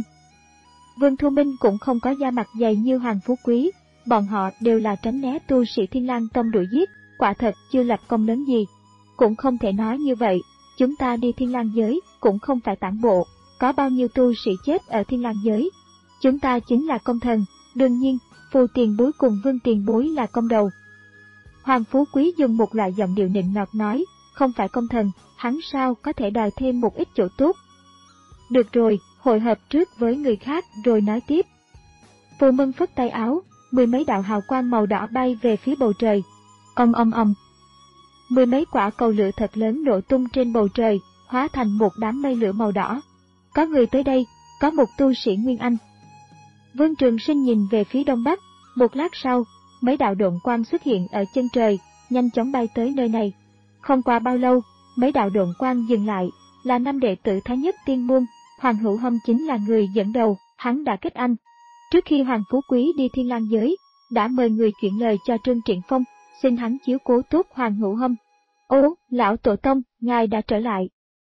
Speaker 1: Vương Thu Minh cũng không có da mặt dày như Hoàng Phú Quý, bọn họ đều là tránh né tu sĩ Thiên Lang Tông đuổi giết, quả thật chưa lập công lớn gì. Cũng không thể nói như vậy, chúng ta đi Thiên Lang giới cũng không phải tản bộ, có bao nhiêu tu sĩ chết ở Thiên Lang giới. Chúng ta chính là công thần, đương nhiên, Phù tiền bối cùng Vương tiền bối là công đầu. Hoàng Phú Quý dùng một loại giọng điệu nịnh nọt nói, không phải công thần, hắn sao có thể đòi thêm một ít chỗ tốt. Được rồi, hội hợp trước với người khác rồi nói tiếp. Phù Mân phất tay áo, mười mấy đạo hào quang màu đỏ bay về phía bầu trời. Ong ong ong. Mười mấy quả cầu lửa thật lớn nổ tung trên bầu trời, hóa thành một đám mây lửa màu đỏ. Có người tới đây, có một tu sĩ Nguyên Anh. Vương Trường Sinh nhìn về phía đông bắc, một lát sau, mấy đạo độn quang xuất hiện ở chân trời, nhanh chóng bay tới nơi này. Không qua bao lâu, mấy đạo độn quang dừng lại, là năm đệ tử Thái Nhất Tiên Môn, Hoàng Hữu Hâm chính là người dẫn đầu, hắn đã kết anh. Trước khi Hoàng Phú Quý đi Thiên Lang giới, đã mời người chuyển lời cho Trương Triển Phong, xin hắn chiếu cố tốt Hoàng Hữu Hâm. Ô, lão tổ tông, ngài đã trở lại.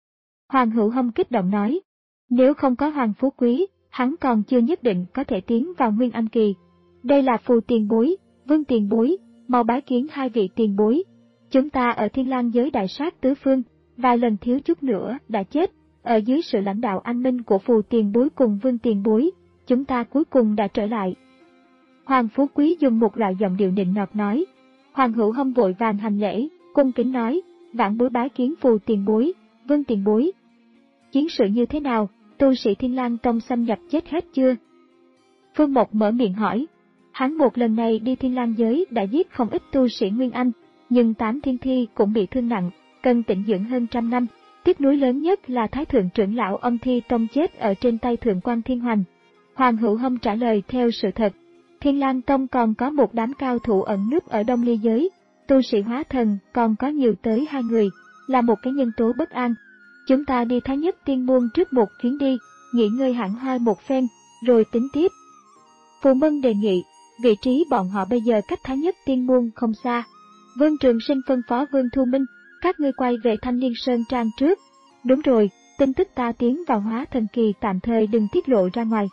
Speaker 1: Hoàng Hữu Hâm kích động nói, nếu không có Hoàng Phú Quý, hắn còn chưa nhất định có thể tiến vào Nguyên Anh kỳ. Đây là Phù tiền bối, Vương tiền bối, mau bái kiến hai vị tiền bối. Chúng ta ở Thiên Lang giới đại sát tứ phương, vài lần thiếu chút nữa đã chết, ở dưới sự lãnh đạo anh minh của Phù tiền bối cùng Vương tiền bối, chúng ta cuối cùng đã trở lại. Hoàng Phú Quý dùng một loại giọng điệu nịnh nọt nói. Hoàng Hữu Hâm vội vàng hành lễ, cung kính nói, vãn bối bái kiến Phù tiền bối, Vương tiền bối. Chiến sự như thế nào, tu sĩ Thiên Lang Tông xâm nhập chết hết chưa? Phương Mộc mở miệng hỏi. Hắn một lần này đi Thiên Lang giới đã giết không ít tu sĩ Nguyên Anh, nhưng tám thiên thi cũng bị thương nặng, cần tĩnh dưỡng hơn trăm năm. Tiếc nuối lớn nhất là Thái thượng trưởng lão Âm Thi Tông chết ở trên tay Thượng quan Thiên Hoành. Hoàng Hữu Hâm trả lời theo sự thật. Thiên Lang Tông còn có một đám cao thủ ẩn núp ở Đông Ly giới, tu sĩ hóa thần còn có nhiều tới hai người, là một cái nhân tố bất an. Chúng ta đi Thái Nhất Tiên Môn trước một chuyến đi, nghỉ ngơi hẳn hoi một phen, rồi tính tiếp. Phù Mân đề nghị, vị trí bọn họ bây giờ cách Thái Nhất Tiên Môn không xa. Vương Trường Sinh phân phó Vương Thu Minh, các ngươi quay về Thanh Liên Sơn Trang trước. Đúng rồi, tin tức ta tiến vào hóa thần kỳ tạm thời đừng tiết lộ ra ngoài.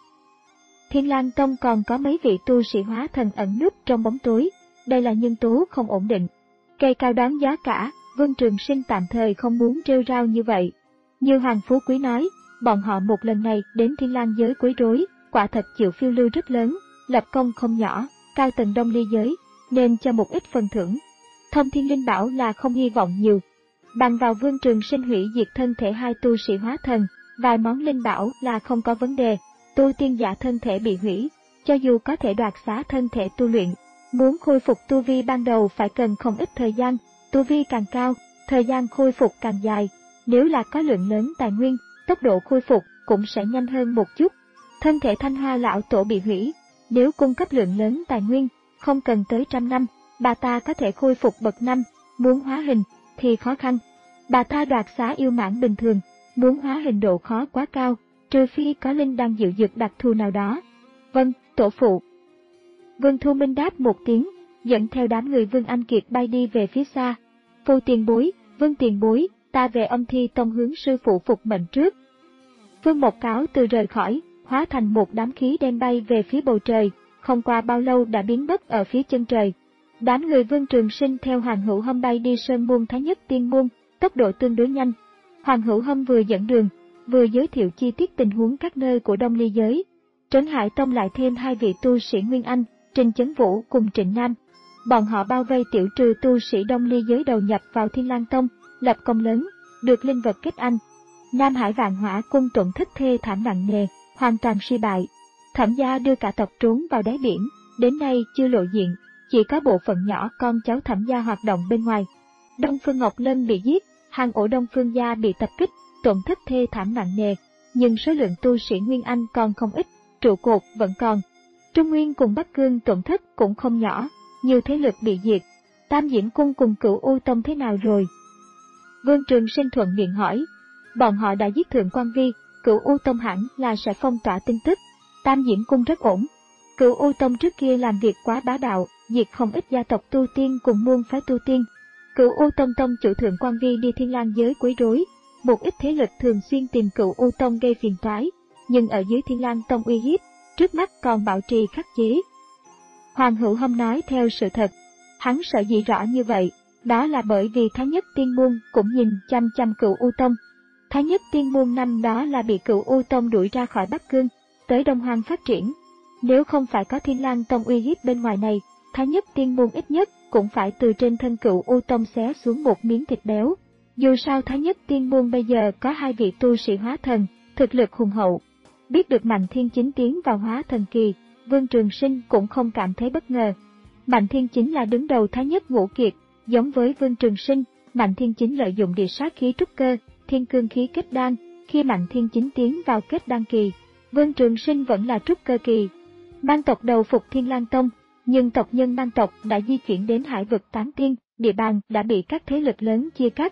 Speaker 1: Thiên Lang Tông còn có mấy vị tu sĩ hóa thần ẩn núp trong bóng tối, đây là nhân tố không ổn định. Cây cao đoán giá cả, Vương Trường Sinh tạm thời không muốn rêu rao như vậy. Như Hoàng Phú Quý nói, bọn họ một lần này đến Thiên Lang giới quấy rối, quả thật chịu phiêu lưu rất lớn, lập công không nhỏ, cao tầng Đông Ly giới, nên cho một ít phần thưởng. Thông Thiên Linh Bảo là không hy vọng nhiều. Bằng vào Vương Trường Sinh hủy diệt thân thể hai tu sĩ hóa thần, vài món linh bảo là không có vấn đề. Tu tiên giả thân thể bị hủy, cho dù có thể đoạt xá thân thể tu luyện, muốn khôi phục tu vi ban đầu phải cần không ít thời gian, tu vi càng cao, thời gian khôi phục càng dài. Nếu là có lượng lớn tài nguyên, tốc độ khôi phục cũng sẽ nhanh hơn một chút. Thân thể Thanh Hoa lão tổ bị hủy, nếu cung cấp lượng lớn tài nguyên, không cần tới trăm năm, bà ta có thể khôi phục bậc năm, muốn hóa hình thì khó khăn. Bà ta đoạt xá yêu mãn bình thường, muốn hóa hình độ khó quá cao, trừ phi có linh đan diệu dược đặc thù nào đó. Vâng, tổ phụ. Vương Thu Minh đáp một tiếng, dẫn theo đám người Vương Anh Kiệt bay đi về phía xa. Phù tiền bối, Vương tiền bối, ta về Âm Thi Tông hướng sư phụ phục mệnh trước. Vương Mộc cáo từ rời khỏi, hóa thành một đám khí đen bay về phía bầu trời, không qua bao lâu đã biến mất ở phía chân trời. Đám người Vương Trường Sinh theo Hoàng Hữu Hâm bay đi Sơn Môn Thái Nhất Tiên Môn, tốc độ tương đối nhanh. Hoàng Hữu Hâm vừa dẫn đường, vừa giới thiệu chi tiết tình huống các nơi của Đông Ly giới. Trấn Hải Tông lại thêm hai vị tu sĩ Nguyên Anh, Trình Chấn Vũ cùng Trịnh Nam. Bọn họ bao vây tiểu trừ tu sĩ Đông Ly giới đầu nhập vào Thiên Lang Tông, lập công lớn, được linh vật kết anh. Nam Hải Vạn Hỏa Cung tổn thất thê thảm nặng nề, hoàn toàn suy bại. Thẩm gia đưa cả tộc trốn vào đáy biển, đến nay chưa lộ diện, chỉ có bộ phận nhỏ con cháu Thẩm gia hoạt động bên ngoài. Đông Phương Ngọc Lân bị giết, hàng ổ Đông Phương gia bị tập kích, tổn thất thê thảm nặng nề, nhưng số lượng tu sĩ Nguyên Anh còn không ít, trụ cột vẫn còn. Trung Nguyên cùng Bắc Cương tổn thất cũng không nhỏ, nhiều thế lực bị diệt. Tam Diễm Cung cùng Cửu U Tông thế nào rồi? Vương Trường Sinh thuận miệng hỏi. Bọn họ đã giết Thượng Quan Vi, Cửu U Tông hẳn là sẽ phong tỏa tin tức. Tam Diễm Cung rất ổn. Cửu U Tông trước kia làm việc quá bá đạo, diệt không ít gia tộc tu tiên cùng môn phái tu tiên. Cửu U Tông tông chủ Thượng Quan Vi đi Thiên Lang giới quấy rối, một ít thế lực thường xuyên tìm Cửu U Tông gây phiền toái, nhưng ở dưới Thiên Lang Tông uy hiếp, trước mắt còn bảo trì khắc chế. Hoàng Hữu Hâm nói theo sự thật, hắn sợ dĩ rõ như vậy, đó là bởi vì Thái Nhất Tiên Môn cũng nhìn chăm chăm Cửu U Tông. Thái Nhất Tiên Môn năm đó là bị Cửu U Tông đuổi ra khỏi Bắc Cương, tới Đông Hoang phát triển. Nếu không phải có Thiên Lang Tông uy hiếp bên ngoài này, Thái Nhất Tiên Môn ít nhất cũng phải từ trên thân Cửu U Tông xé xuống một miếng thịt béo. Dù sao Thái Nhất Tiên Môn bây giờ có hai vị tu sĩ hóa thần, thực lực hùng hậu. Biết được Mạnh Thiên Chính tiến vào hóa thần kỳ, Vương Trường Sinh cũng không cảm thấy bất ngờ. Mạnh Thiên Chính là đứng đầu Thái Nhất Ngũ Kiệt, giống với Vương Trường Sinh, Mạnh Thiên Chính lợi dụng địa sát khí trúc cơ, thiên cương khí kết đan, khi Mạnh Thiên Chính tiến vào kết đan kỳ, Vương Trường Sinh vẫn là trúc cơ kỳ. Mang tộc đầu phục Thiên Lang Tông, nhưng tộc nhân mang tộc đã di chuyển đến hải vực Tán Tiên, địa bàn đã bị các thế lực lớn chia cắt.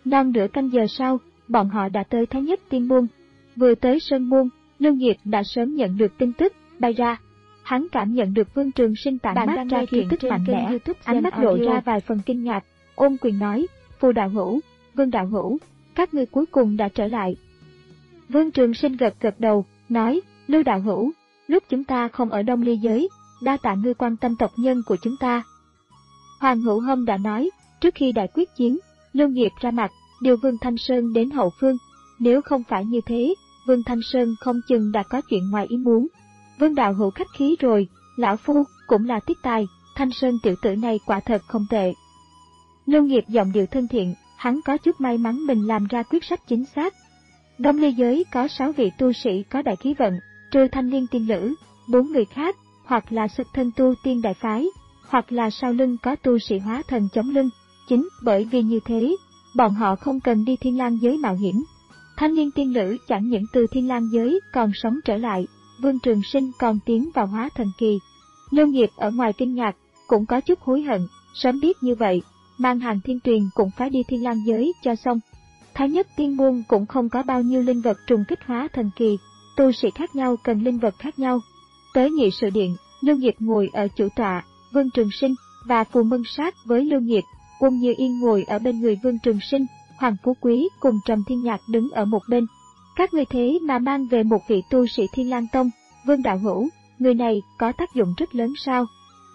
Speaker 1: Non nửa canh giờ sau, bọn họ đã tới Thái Nhất Tiên Môn. Vừa tới Sơn Môn, Lưu Nghiệp đã sớm nhận được tin tức, bay ra. Hắn cảm nhận được Vương Trường Sinh tản mát ra khí tức mạnh mẽ, ánh mắt lộ ra vài phần kinh ngạc, ôm quyền nói, Phù đạo hữu, Vương đạo hữu, các ngươi cuối cùng đã trở lại. Vương Trường Sinh gật gật đầu, nói, Lưu đạo hữu, lúc chúng ta không ở Đông Ly giới, đa tạ ngươi quan tâm tộc nhân của chúng ta. Hoàng Hữu Hâm đã nói, trước khi đại quyết chiến, Lưu Nghiệp ra mặt, điều Vương Thanh Sơn đến hậu phương, nếu không phải như thế, Vương Thanh Sơn không chừng đã có chuyện ngoài ý muốn. Vương đạo hữu khách khí rồi, lão phu cũng là tiếc tài, Thanh Sơn tiểu tử này quả thật không tệ. Lưu Nghiệp giọng điệu thân thiện, hắn có chút may mắn mình làm ra quyết sách chính xác. Đông Ly giới có sáu vị tu sĩ có đại khí vận, trừ Thanh Liên tiên lữ, bốn người khác, hoặc là xuất thân tu tiên đại phái, hoặc là sau lưng có tu sĩ hóa thần chống lưng. Chính bởi vì như thế, bọn họ không cần đi Thiên Lang giới mạo hiểm. Thanh Liên tiên lữ chẳng những từ Thiên Lang giới còn sống trở lại, Vương Trường Sinh còn tiến vào hóa thần kỳ. Lưu Nghiệp ở ngoài kinh ngạc, cũng có chút hối hận, sớm biết như vậy, mang hàng thiên tuyền cũng phải đi Thiên Lang giới cho xong. Thái Nhất Tiên Môn cũng không có bao nhiêu linh vật trùng kích hóa thần kỳ, tu sĩ khác nhau cần linh vật khác nhau. Tới nghị sự điện, Lưu Nghiệp ngồi ở chủ tọa, Vương Trường Sinh và Phù Mân sát với Lưu Nghiệp, Uông Như Yên ngồi ở bên người Vương Trường Sinh, Hoàng Phú Quý cùng Trầm Thiên Nhạc đứng ở một bên. Các người thế mà mang về một vị tu sĩ Thiên Lang Tông, Vương đạo hữu, người này có tác dụng rất lớn sao?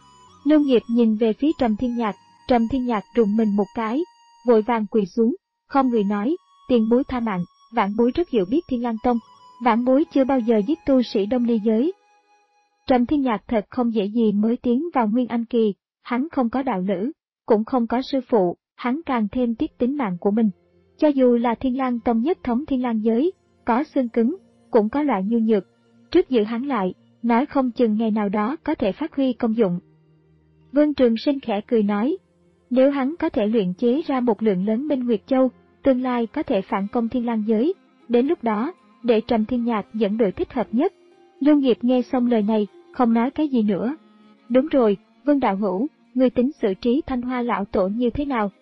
Speaker 1: Lưu Nghiệp nhìn về phía Trầm Thiên Nhạc, Trầm Thiên Nhạc rùng mình một cái, vội vàng quỳ xuống, không người nói, tiền bối tha mạng, vãn bối rất hiểu biết Thiên Lang Tông, vãn bối chưa bao giờ giết tu sĩ Đông Ly giới. Trầm Thiên Nhạc thật không dễ gì mới tiến vào Nguyên Anh kỳ, hắn không có đạo lữ, cũng không có sư phụ, hắn càng thêm tiếc tính mạng của mình. Cho dù là Thiên Lang Tông nhất thống Thiên Lang giới, có xương cứng, cũng có loại nhu nhược. Trước giữ hắn lại, nói không chừng ngày nào đó có thể phát huy công dụng. Vương Trường Sinh khẽ cười nói, nếu hắn có thể luyện chế ra một lượng lớn Minh Nguyệt Châu, tương lai có thể phản công Thiên Lang giới, đến lúc đó, để Trầm Thiên Nhạc dẫn đội thích hợp nhất. Lưu Nghiệp nghe xong lời này, không nói cái gì nữa. Đúng rồi, Vương đạo hữu, người tính xử trí Thanh Hoa lão tổ như thế nào?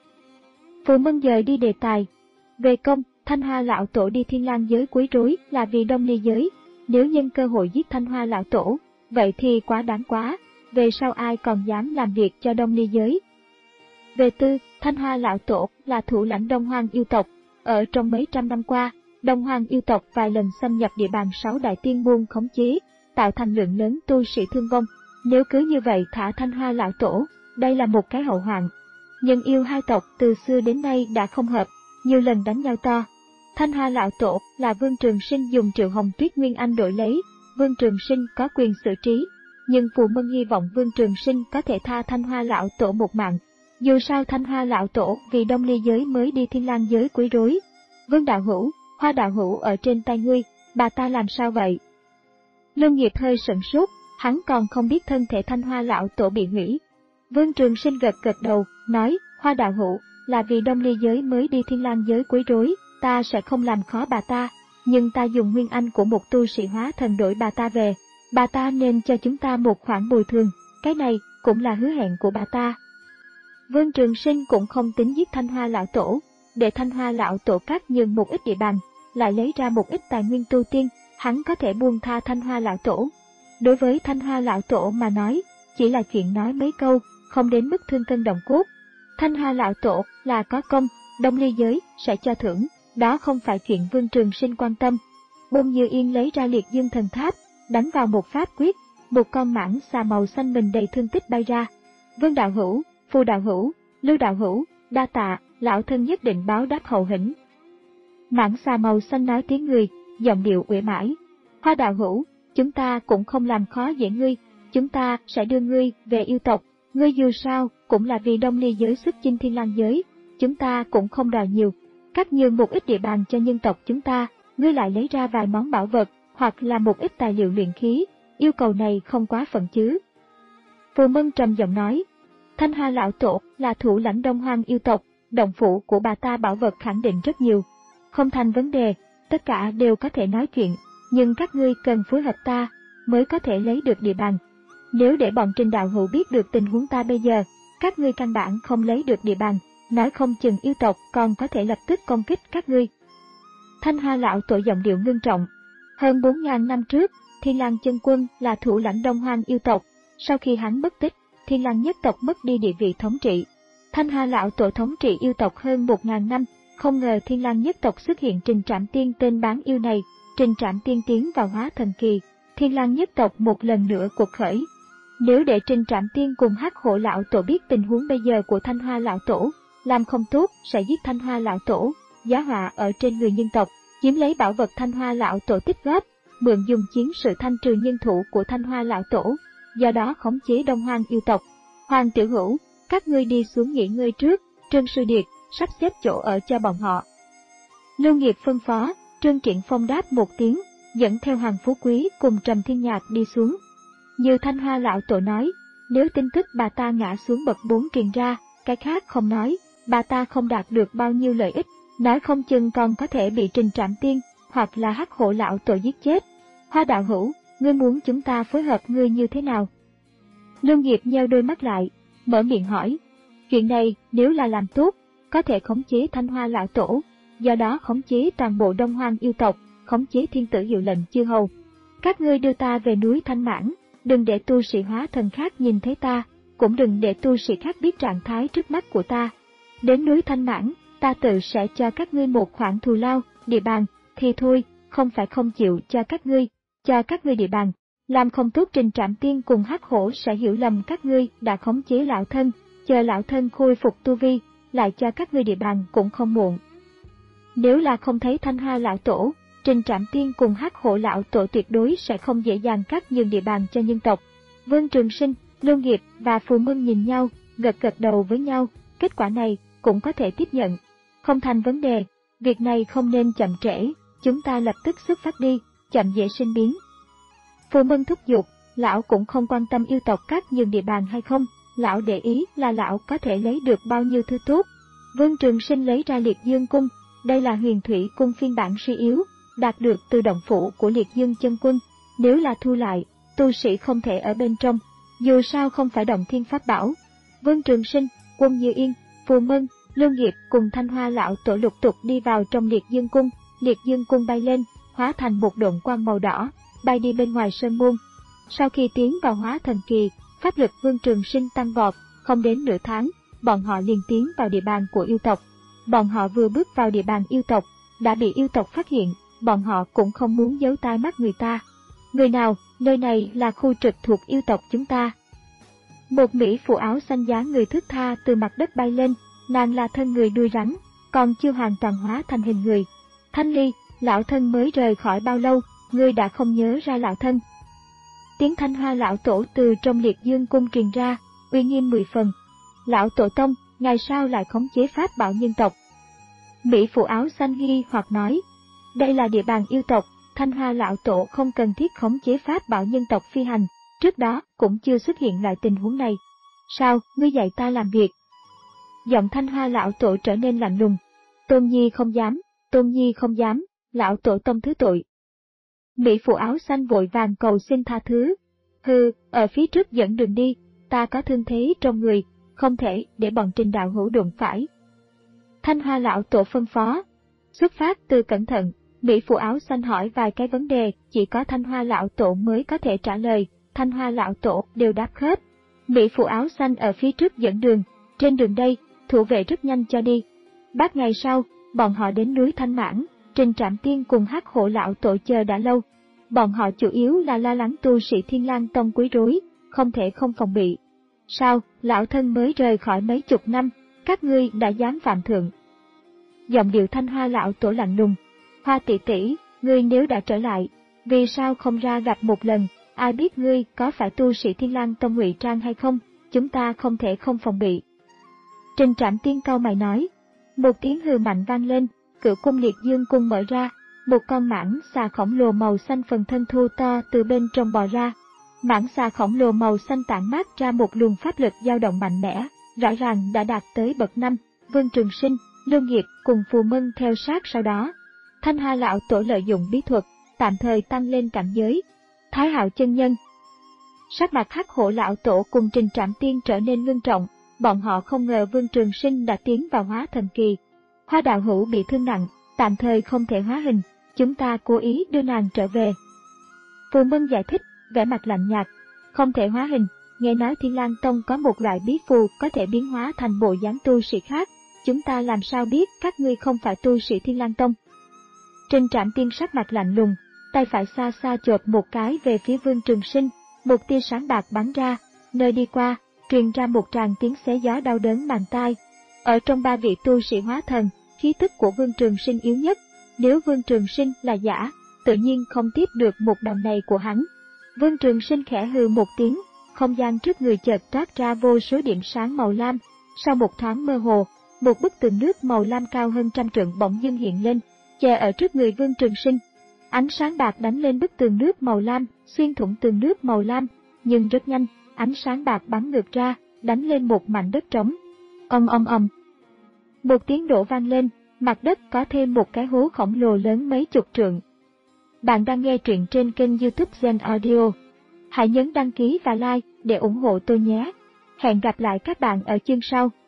Speaker 1: Phù Mân dời đi đề tài. Về công, Thanh Hoa lão tổ đi Thiên Lang giới quấy rối là vì Đông Ly giới, nếu nhân cơ hội giết Thanh Hoa lão tổ, vậy thì quá đáng quá, về sau ai còn dám làm việc cho Đông Ly giới. Về tư, Thanh Hoa lão tổ là thủ lãnh Đông Hoang yêu tộc, ở trong mấy trăm năm qua, Đông Hoang yêu tộc vài lần xâm nhập địa bàn sáu đại tiên môn khống chế, tạo thành lượng lớn tu sĩ thương vong. Nếu cứ như vậy thả Thanh Hoa lão tổ, đây là một cái hậu hoạn. Nhân yêu hai tộc từ xưa đến nay đã không hợp, nhiều lần đánh nhau to. Thanh Hoa lão tổ là Vương Trường Sinh dùng Triệu Hồng Tuyết Nguyên Anh đổi lấy, Vương Trường Sinh có quyền xử trí, nhưng Phù Mân hy vọng Vương Trường Sinh có thể tha Thanh Hoa lão tổ một mạng. Dù sao Thanh Hoa lão tổ vì Đông Ly giới mới đi Thiên Lang giới quấy rối. Vương đạo hữu, Hoa đạo hữu ở trên tay ngươi, bà ta làm sao vậy? Lưu Nghiệp hơi sửng sốt, hắn còn không biết thân thể Thanh Hoa lão tổ bị hủy. Vương Trường Sinh gật gật đầu, nói, Hoa đạo hữu, là vì Đông Ly giới mới đi Thiên Lang giới quấy rối, ta sẽ không làm khó bà ta, nhưng ta dùng nguyên anh của một tu sĩ hóa thần đổi bà ta về, bà ta nên cho chúng ta một khoản bồi thường, cái này cũng là hứa hẹn của bà ta. Vương Trường Sinh cũng không tính giết Thanh Hoa lão tổ, để Thanh Hoa lão tổ cắt nhường một ít địa bàn, lại lấy ra một ít tài nguyên tu tiên, hắn có thể buông tha Thanh Hoa lão tổ. Đối với Thanh Hoa lão tổ mà nói, chỉ là chuyện nói mấy câu, không đến mức thương cân động cốt. Thanh Hoa lão tổ là có công, Đông Ly giới sẽ cho thưởng, đó không phải chuyện Vương Trường Sinh quan tâm. Bông Như Yên lấy ra Liệt Dương Thần Tháp, đánh vào một pháp quyết, một con mãng xà màu xanh mình đầy thương tích bay ra. Vương đạo hữu, Phù đạo hữu, Lưu đạo hữu, đa tạ, lão thân nhất định báo đáp hậu hĩnh. Mãng xà màu xanh nói tiếng người, giọng điệu uể mãi. Hoa đạo hữu, chúng ta cũng không làm khó dễ ngươi, chúng ta sẽ đưa ngươi về yêu tộc, ngươi dù sao cũng là vì Đông Ly giới xuất chinh Thiên Lang giới, chúng ta cũng không đòi nhiều, cắt nhường một ít địa bàn cho nhân tộc chúng ta, ngươi lại lấy ra vài món bảo vật, hoặc là một ít tài liệu luyện khí, yêu cầu này không quá phận chứ. Phù Mân trầm giọng nói, Thanh Hoa lão tổ là thủ lãnh Đông Hoang yêu tộc, động phủ của bà ta bảo vật khẳng định rất nhiều. Không thành vấn đề, tất cả đều có thể nói chuyện, nhưng các ngươi cần phối hợp ta, mới có thể lấy được địa bàn. Nếu để bọn Trình đạo hữu biết được tình huống ta bây giờ, các ngươi căn bản không lấy được địa bàn, nói không chừng yêu tộc còn có thể lập tức công kích các ngươi. Thanh Hoa lão tổ giọng điệu ngưng trọng. Hơn bốn nghìn năm trước, Thiên Lang chân quân là thủ lãnh Đông Hoang yêu tộc. Sau khi hắn mất tích, Thiên Lang nhất tộc mất đi địa vị thống trị. Thanh Hoa lão tổ thống trị yêu tộc hơn một nghìn năm, không ngờ Thiên Lang nhất tộc xuất hiện Trình Trảm Tiên tên bán yêu này. Trình Trảm Tiên tiến vào hóa thần kỳ, Thiên Lang nhất tộc một lần nữa cuộc khởi. Nếu để Trình Trảm Tiên cùng Hắc Hổ lão tổ biết tình huống bây giờ của Thanh Hoa lão tổ, làm không tốt sẽ giết Thanh Hoa lão tổ, giá họa ở trên người nhân tộc, chiếm lấy bảo vật Thanh Hoa lão tổ tích góp, mượn dùng chiến sự thanh trừ nhân thủ của Thanh Hoa lão tổ, do đó khống chế Đông Hoang yêu tộc. Hoàng Tiểu Hữu, các ngươi đi xuống nghỉ ngơi trước, Trương Sư Điệt sắp xếp chỗ ở cho bọn họ. Lưu Nghiệp phân phó, Trương Triển Phong đáp một tiếng, dẫn theo Hoàng Phú Quý cùng Trầm Thiên Nhạc đi xuống. Như Thanh Hoa lão tổ nói, nếu tin tức bà ta ngã xuống bậc bốn truyền ra, cái khác không nói, bà ta không đạt được bao nhiêu lợi ích, nói không chừng còn có thể bị Trình Trảm Tiên hoặc là Hắc Hổ lão tổ giết chết. Hoa đạo hữu, ngươi muốn chúng ta phối hợp ngươi như thế nào? Lưu Nghiệp nheo đôi mắt lại, mở miệng hỏi. Chuyện này nếu là làm tốt, có thể khống chế Thanh Hoa lão tổ, do đó khống chế toàn bộ Đông Hoang yêu tộc, khống chế thiên tử hiệu lệnh chư hầu. Các ngươi đưa ta về núi Thanh Mãn, đừng để tu sĩ hóa thần khác nhìn thấy ta, cũng đừng để tu sĩ khác biết trạng thái trước mắt của ta. Đến núi Thanh Mãn, ta tự sẽ cho các ngươi một khoản thù lao, địa bàn, thì thôi, không phải không chịu cho các ngươi, cho các ngươi địa bàn. Làm không tốt Trình Trảm Tiên cùng Hắc Hổ sẽ hiểu lầm các ngươi đã khống chế lão thân, chờ lão thân khôi phục tu vi, lại cho các ngươi địa bàn cũng không muộn. Nếu là không thấy Thanh Hoa lão tổ, Trình Trảm Tiên cùng Hắc Hổ lão tổ tuyệt đối sẽ không dễ dàng cắt nhường địa bàn cho nhân tộc. Vương Trường Sinh, Lưu Nghiệp và Phù Mân nhìn nhau, gật gật đầu với nhau, kết quả này cũng có thể tiếp nhận. Không thành vấn đề, việc này không nên chậm trễ, chúng ta lập tức xuất phát đi, chậm dễ sinh biến. Phù Mân thúc giục, lão cũng không quan tâm yêu tộc cắt nhường địa bàn hay không, lão để ý là lão có thể lấy được bao nhiêu thứ tốt. Vương Trường Sinh lấy ra Liệt Dương Cung, đây là huyền thủy cung phiên bản suy yếu, đạt được từ động phủ của Liệt Dương chân quân, nếu là thu lại, tu sĩ không thể ở bên trong, dù sao không phải động thiên pháp bảo. Vương Trường Sinh, Quân Như Yên, Phù Mân, Lưu Nghiệp cùng Thanh Hoa lão tổ lục tục đi vào trong Liệt Dương Cung, Liệt Dương Cung bay lên, hóa thành một độn quang màu đỏ, bay đi bên ngoài sơn môn. Sau khi tiến vào hóa thần kỳ, pháp lực Vương Trường Sinh tăng vọt, không đến nửa tháng, bọn họ liền tiến vào địa bàn của yêu tộc. Bọn họ vừa bước vào địa bàn yêu tộc, đã bị yêu tộc phát hiện, bọn họ cũng không muốn giấu tai mắt người ta. Người nào, nơi này là khu trực thuộc yêu tộc chúng ta. Một mỹ phụ áo xanh dáng người thướt tha từ mặt đất bay lên, nàng là thân người đuôi rắn, còn chưa hoàn toàn hóa thành hình người. Thanh Ly, lão thân mới rời khỏi bao lâu, ngươi đã không nhớ ra lão thân. Tiếng Thanh Hoa lão tổ từ trong Liệt Dương Cung truyền ra, uy nghiêm mười phần. Lão tổ tông, ngày sao lại khống chế pháp bảo nhân tộc? Mỹ phụ áo xanh nghi hoặc nói, đây là địa bàn yêu tộc, Thanh Hoa lão tổ không cần thiết khống chế pháp bảo nhân tộc phi hành, trước đó cũng chưa xuất hiện loại tình huống này. Sao, ngươi dạy ta làm việc? Giọng Thanh Hoa lão tổ trở nên lạnh lùng. Tôn Nhi không dám, Tôn Nhi không dám, lão tổ tông thứ tội. Mỹ phụ áo xanh vội vàng cầu xin tha thứ. Hừ, ở phía trước dẫn đường đi, ta có thương thế trong người, không thể để bọn Trình đạo hữu đụng phải. Thanh Hoa lão tổ phân phó. Xuất phát từ cẩn thận, Mỹ phụ áo xanh hỏi vài cái vấn đề, chỉ có Thanh Hoa lão tổ mới có thể trả lời, Thanh Hoa lão tổ đều đáp khớp. Mỹ phụ áo xanh ở phía trước dẫn đường, trên đường đây, thủ vệ rất nhanh cho đi. Bát ngày sau, bọn họ đến núi Thanh Mãn, Trình Trảm Tiên cùng Hắc Hổ lão tổ chờ đã lâu. Bọn họ chủ yếu là lo lắng tu sĩ Thiên Lang Tông quấy rối, không thể không phòng bị. Sao, lão thân mới rời khỏi mấy chục năm, các ngươi đã dám phạm thượng? Giọng điệu Thanh Hoa lão tổ lạnh lùng. Hoa tỷ tỷ, ngươi nếu đã trở lại, vì sao không ra gặp một lần, ai biết ngươi có phải tu sĩ Thiên Lang Tông ngụy trang hay không, chúng ta không thể không phòng bị. Trình Trảm Tiên cau mày nói. Một tiếng hừ mạnh vang lên, cửa cung Liệt Dương Cung mở ra, một con mãng xà khổng lồ màu xanh phần thân thu to từ bên trong bò ra. Mãng xà khổng lồ màu xanh tản mát ra một luồng pháp lực dao động mạnh mẽ, rõ ràng đã đạt tới bậc năm. Vương Trường Sinh, Lưu Nghiệp cùng Phù Mân theo sát sau đó. Thanh Hoa lão tổ lợi dụng bí thuật, tạm thời tăng lên cảnh giới. Thái Hạo chân nhân. Sắc mặt Hắc Hổ lão tổ cùng Trình Trảm Tiên trở nên ngưng trọng, bọn họ không ngờ Vương Trường Sinh đã tiến vào hóa thần kỳ. Hoa đạo hữu bị thương nặng, tạm thời không thể hóa hình, chúng ta cố ý đưa nàng trở về. Phù Mân giải thích, vẻ mặt lạnh nhạt, không thể hóa hình, nghe nói Thiên Lang Tông có một loại bí phù có thể biến hóa thành bộ dáng tu sĩ khác, chúng ta làm sao biết các ngươi không phải tu sĩ Thiên Lang Tông. Trình Trạm Tiên sắc mặt lạnh lùng, tay phải xa xa chộp một cái về phía Vương Trường Sinh, một tia sáng bạc bắn ra, nơi đi qua, truyền ra một tràng tiếng xé gió đau đớn màng tai. Ở trong ba vị tu sĩ hóa thần, khí tức của Vương Trường Sinh yếu nhất, nếu Vương Trường Sinh là giả, tự nhiên không tiếp được một đòn này của hắn. Vương Trường Sinh khẽ hừ một tiếng, không gian trước người chợt toát ra vô số điểm sáng màu lam, sau một thoáng mơ hồ, một bức tường nước màu lam cao hơn trăm trượng bỗng dưng hiện lên, che ở trước người Vương Trường Sinh. Ánh sáng bạc đánh lên bức tường nước màu lam, xuyên thủng tường nước màu lam, nhưng rất nhanh, ánh sáng bạc bắn ngược ra, đánh lên một mảnh đất trống. Ầm ầm ầm. Một tiếng nổ vang lên, mặt đất có thêm một cái hố khổng lồ lớn mấy chục trượng. Bạn đang nghe truyện trên kênh YouTube Gen Audio. Hãy nhấn đăng ký và like để ủng hộ tôi nhé. Hẹn gặp lại các bạn ở chương sau.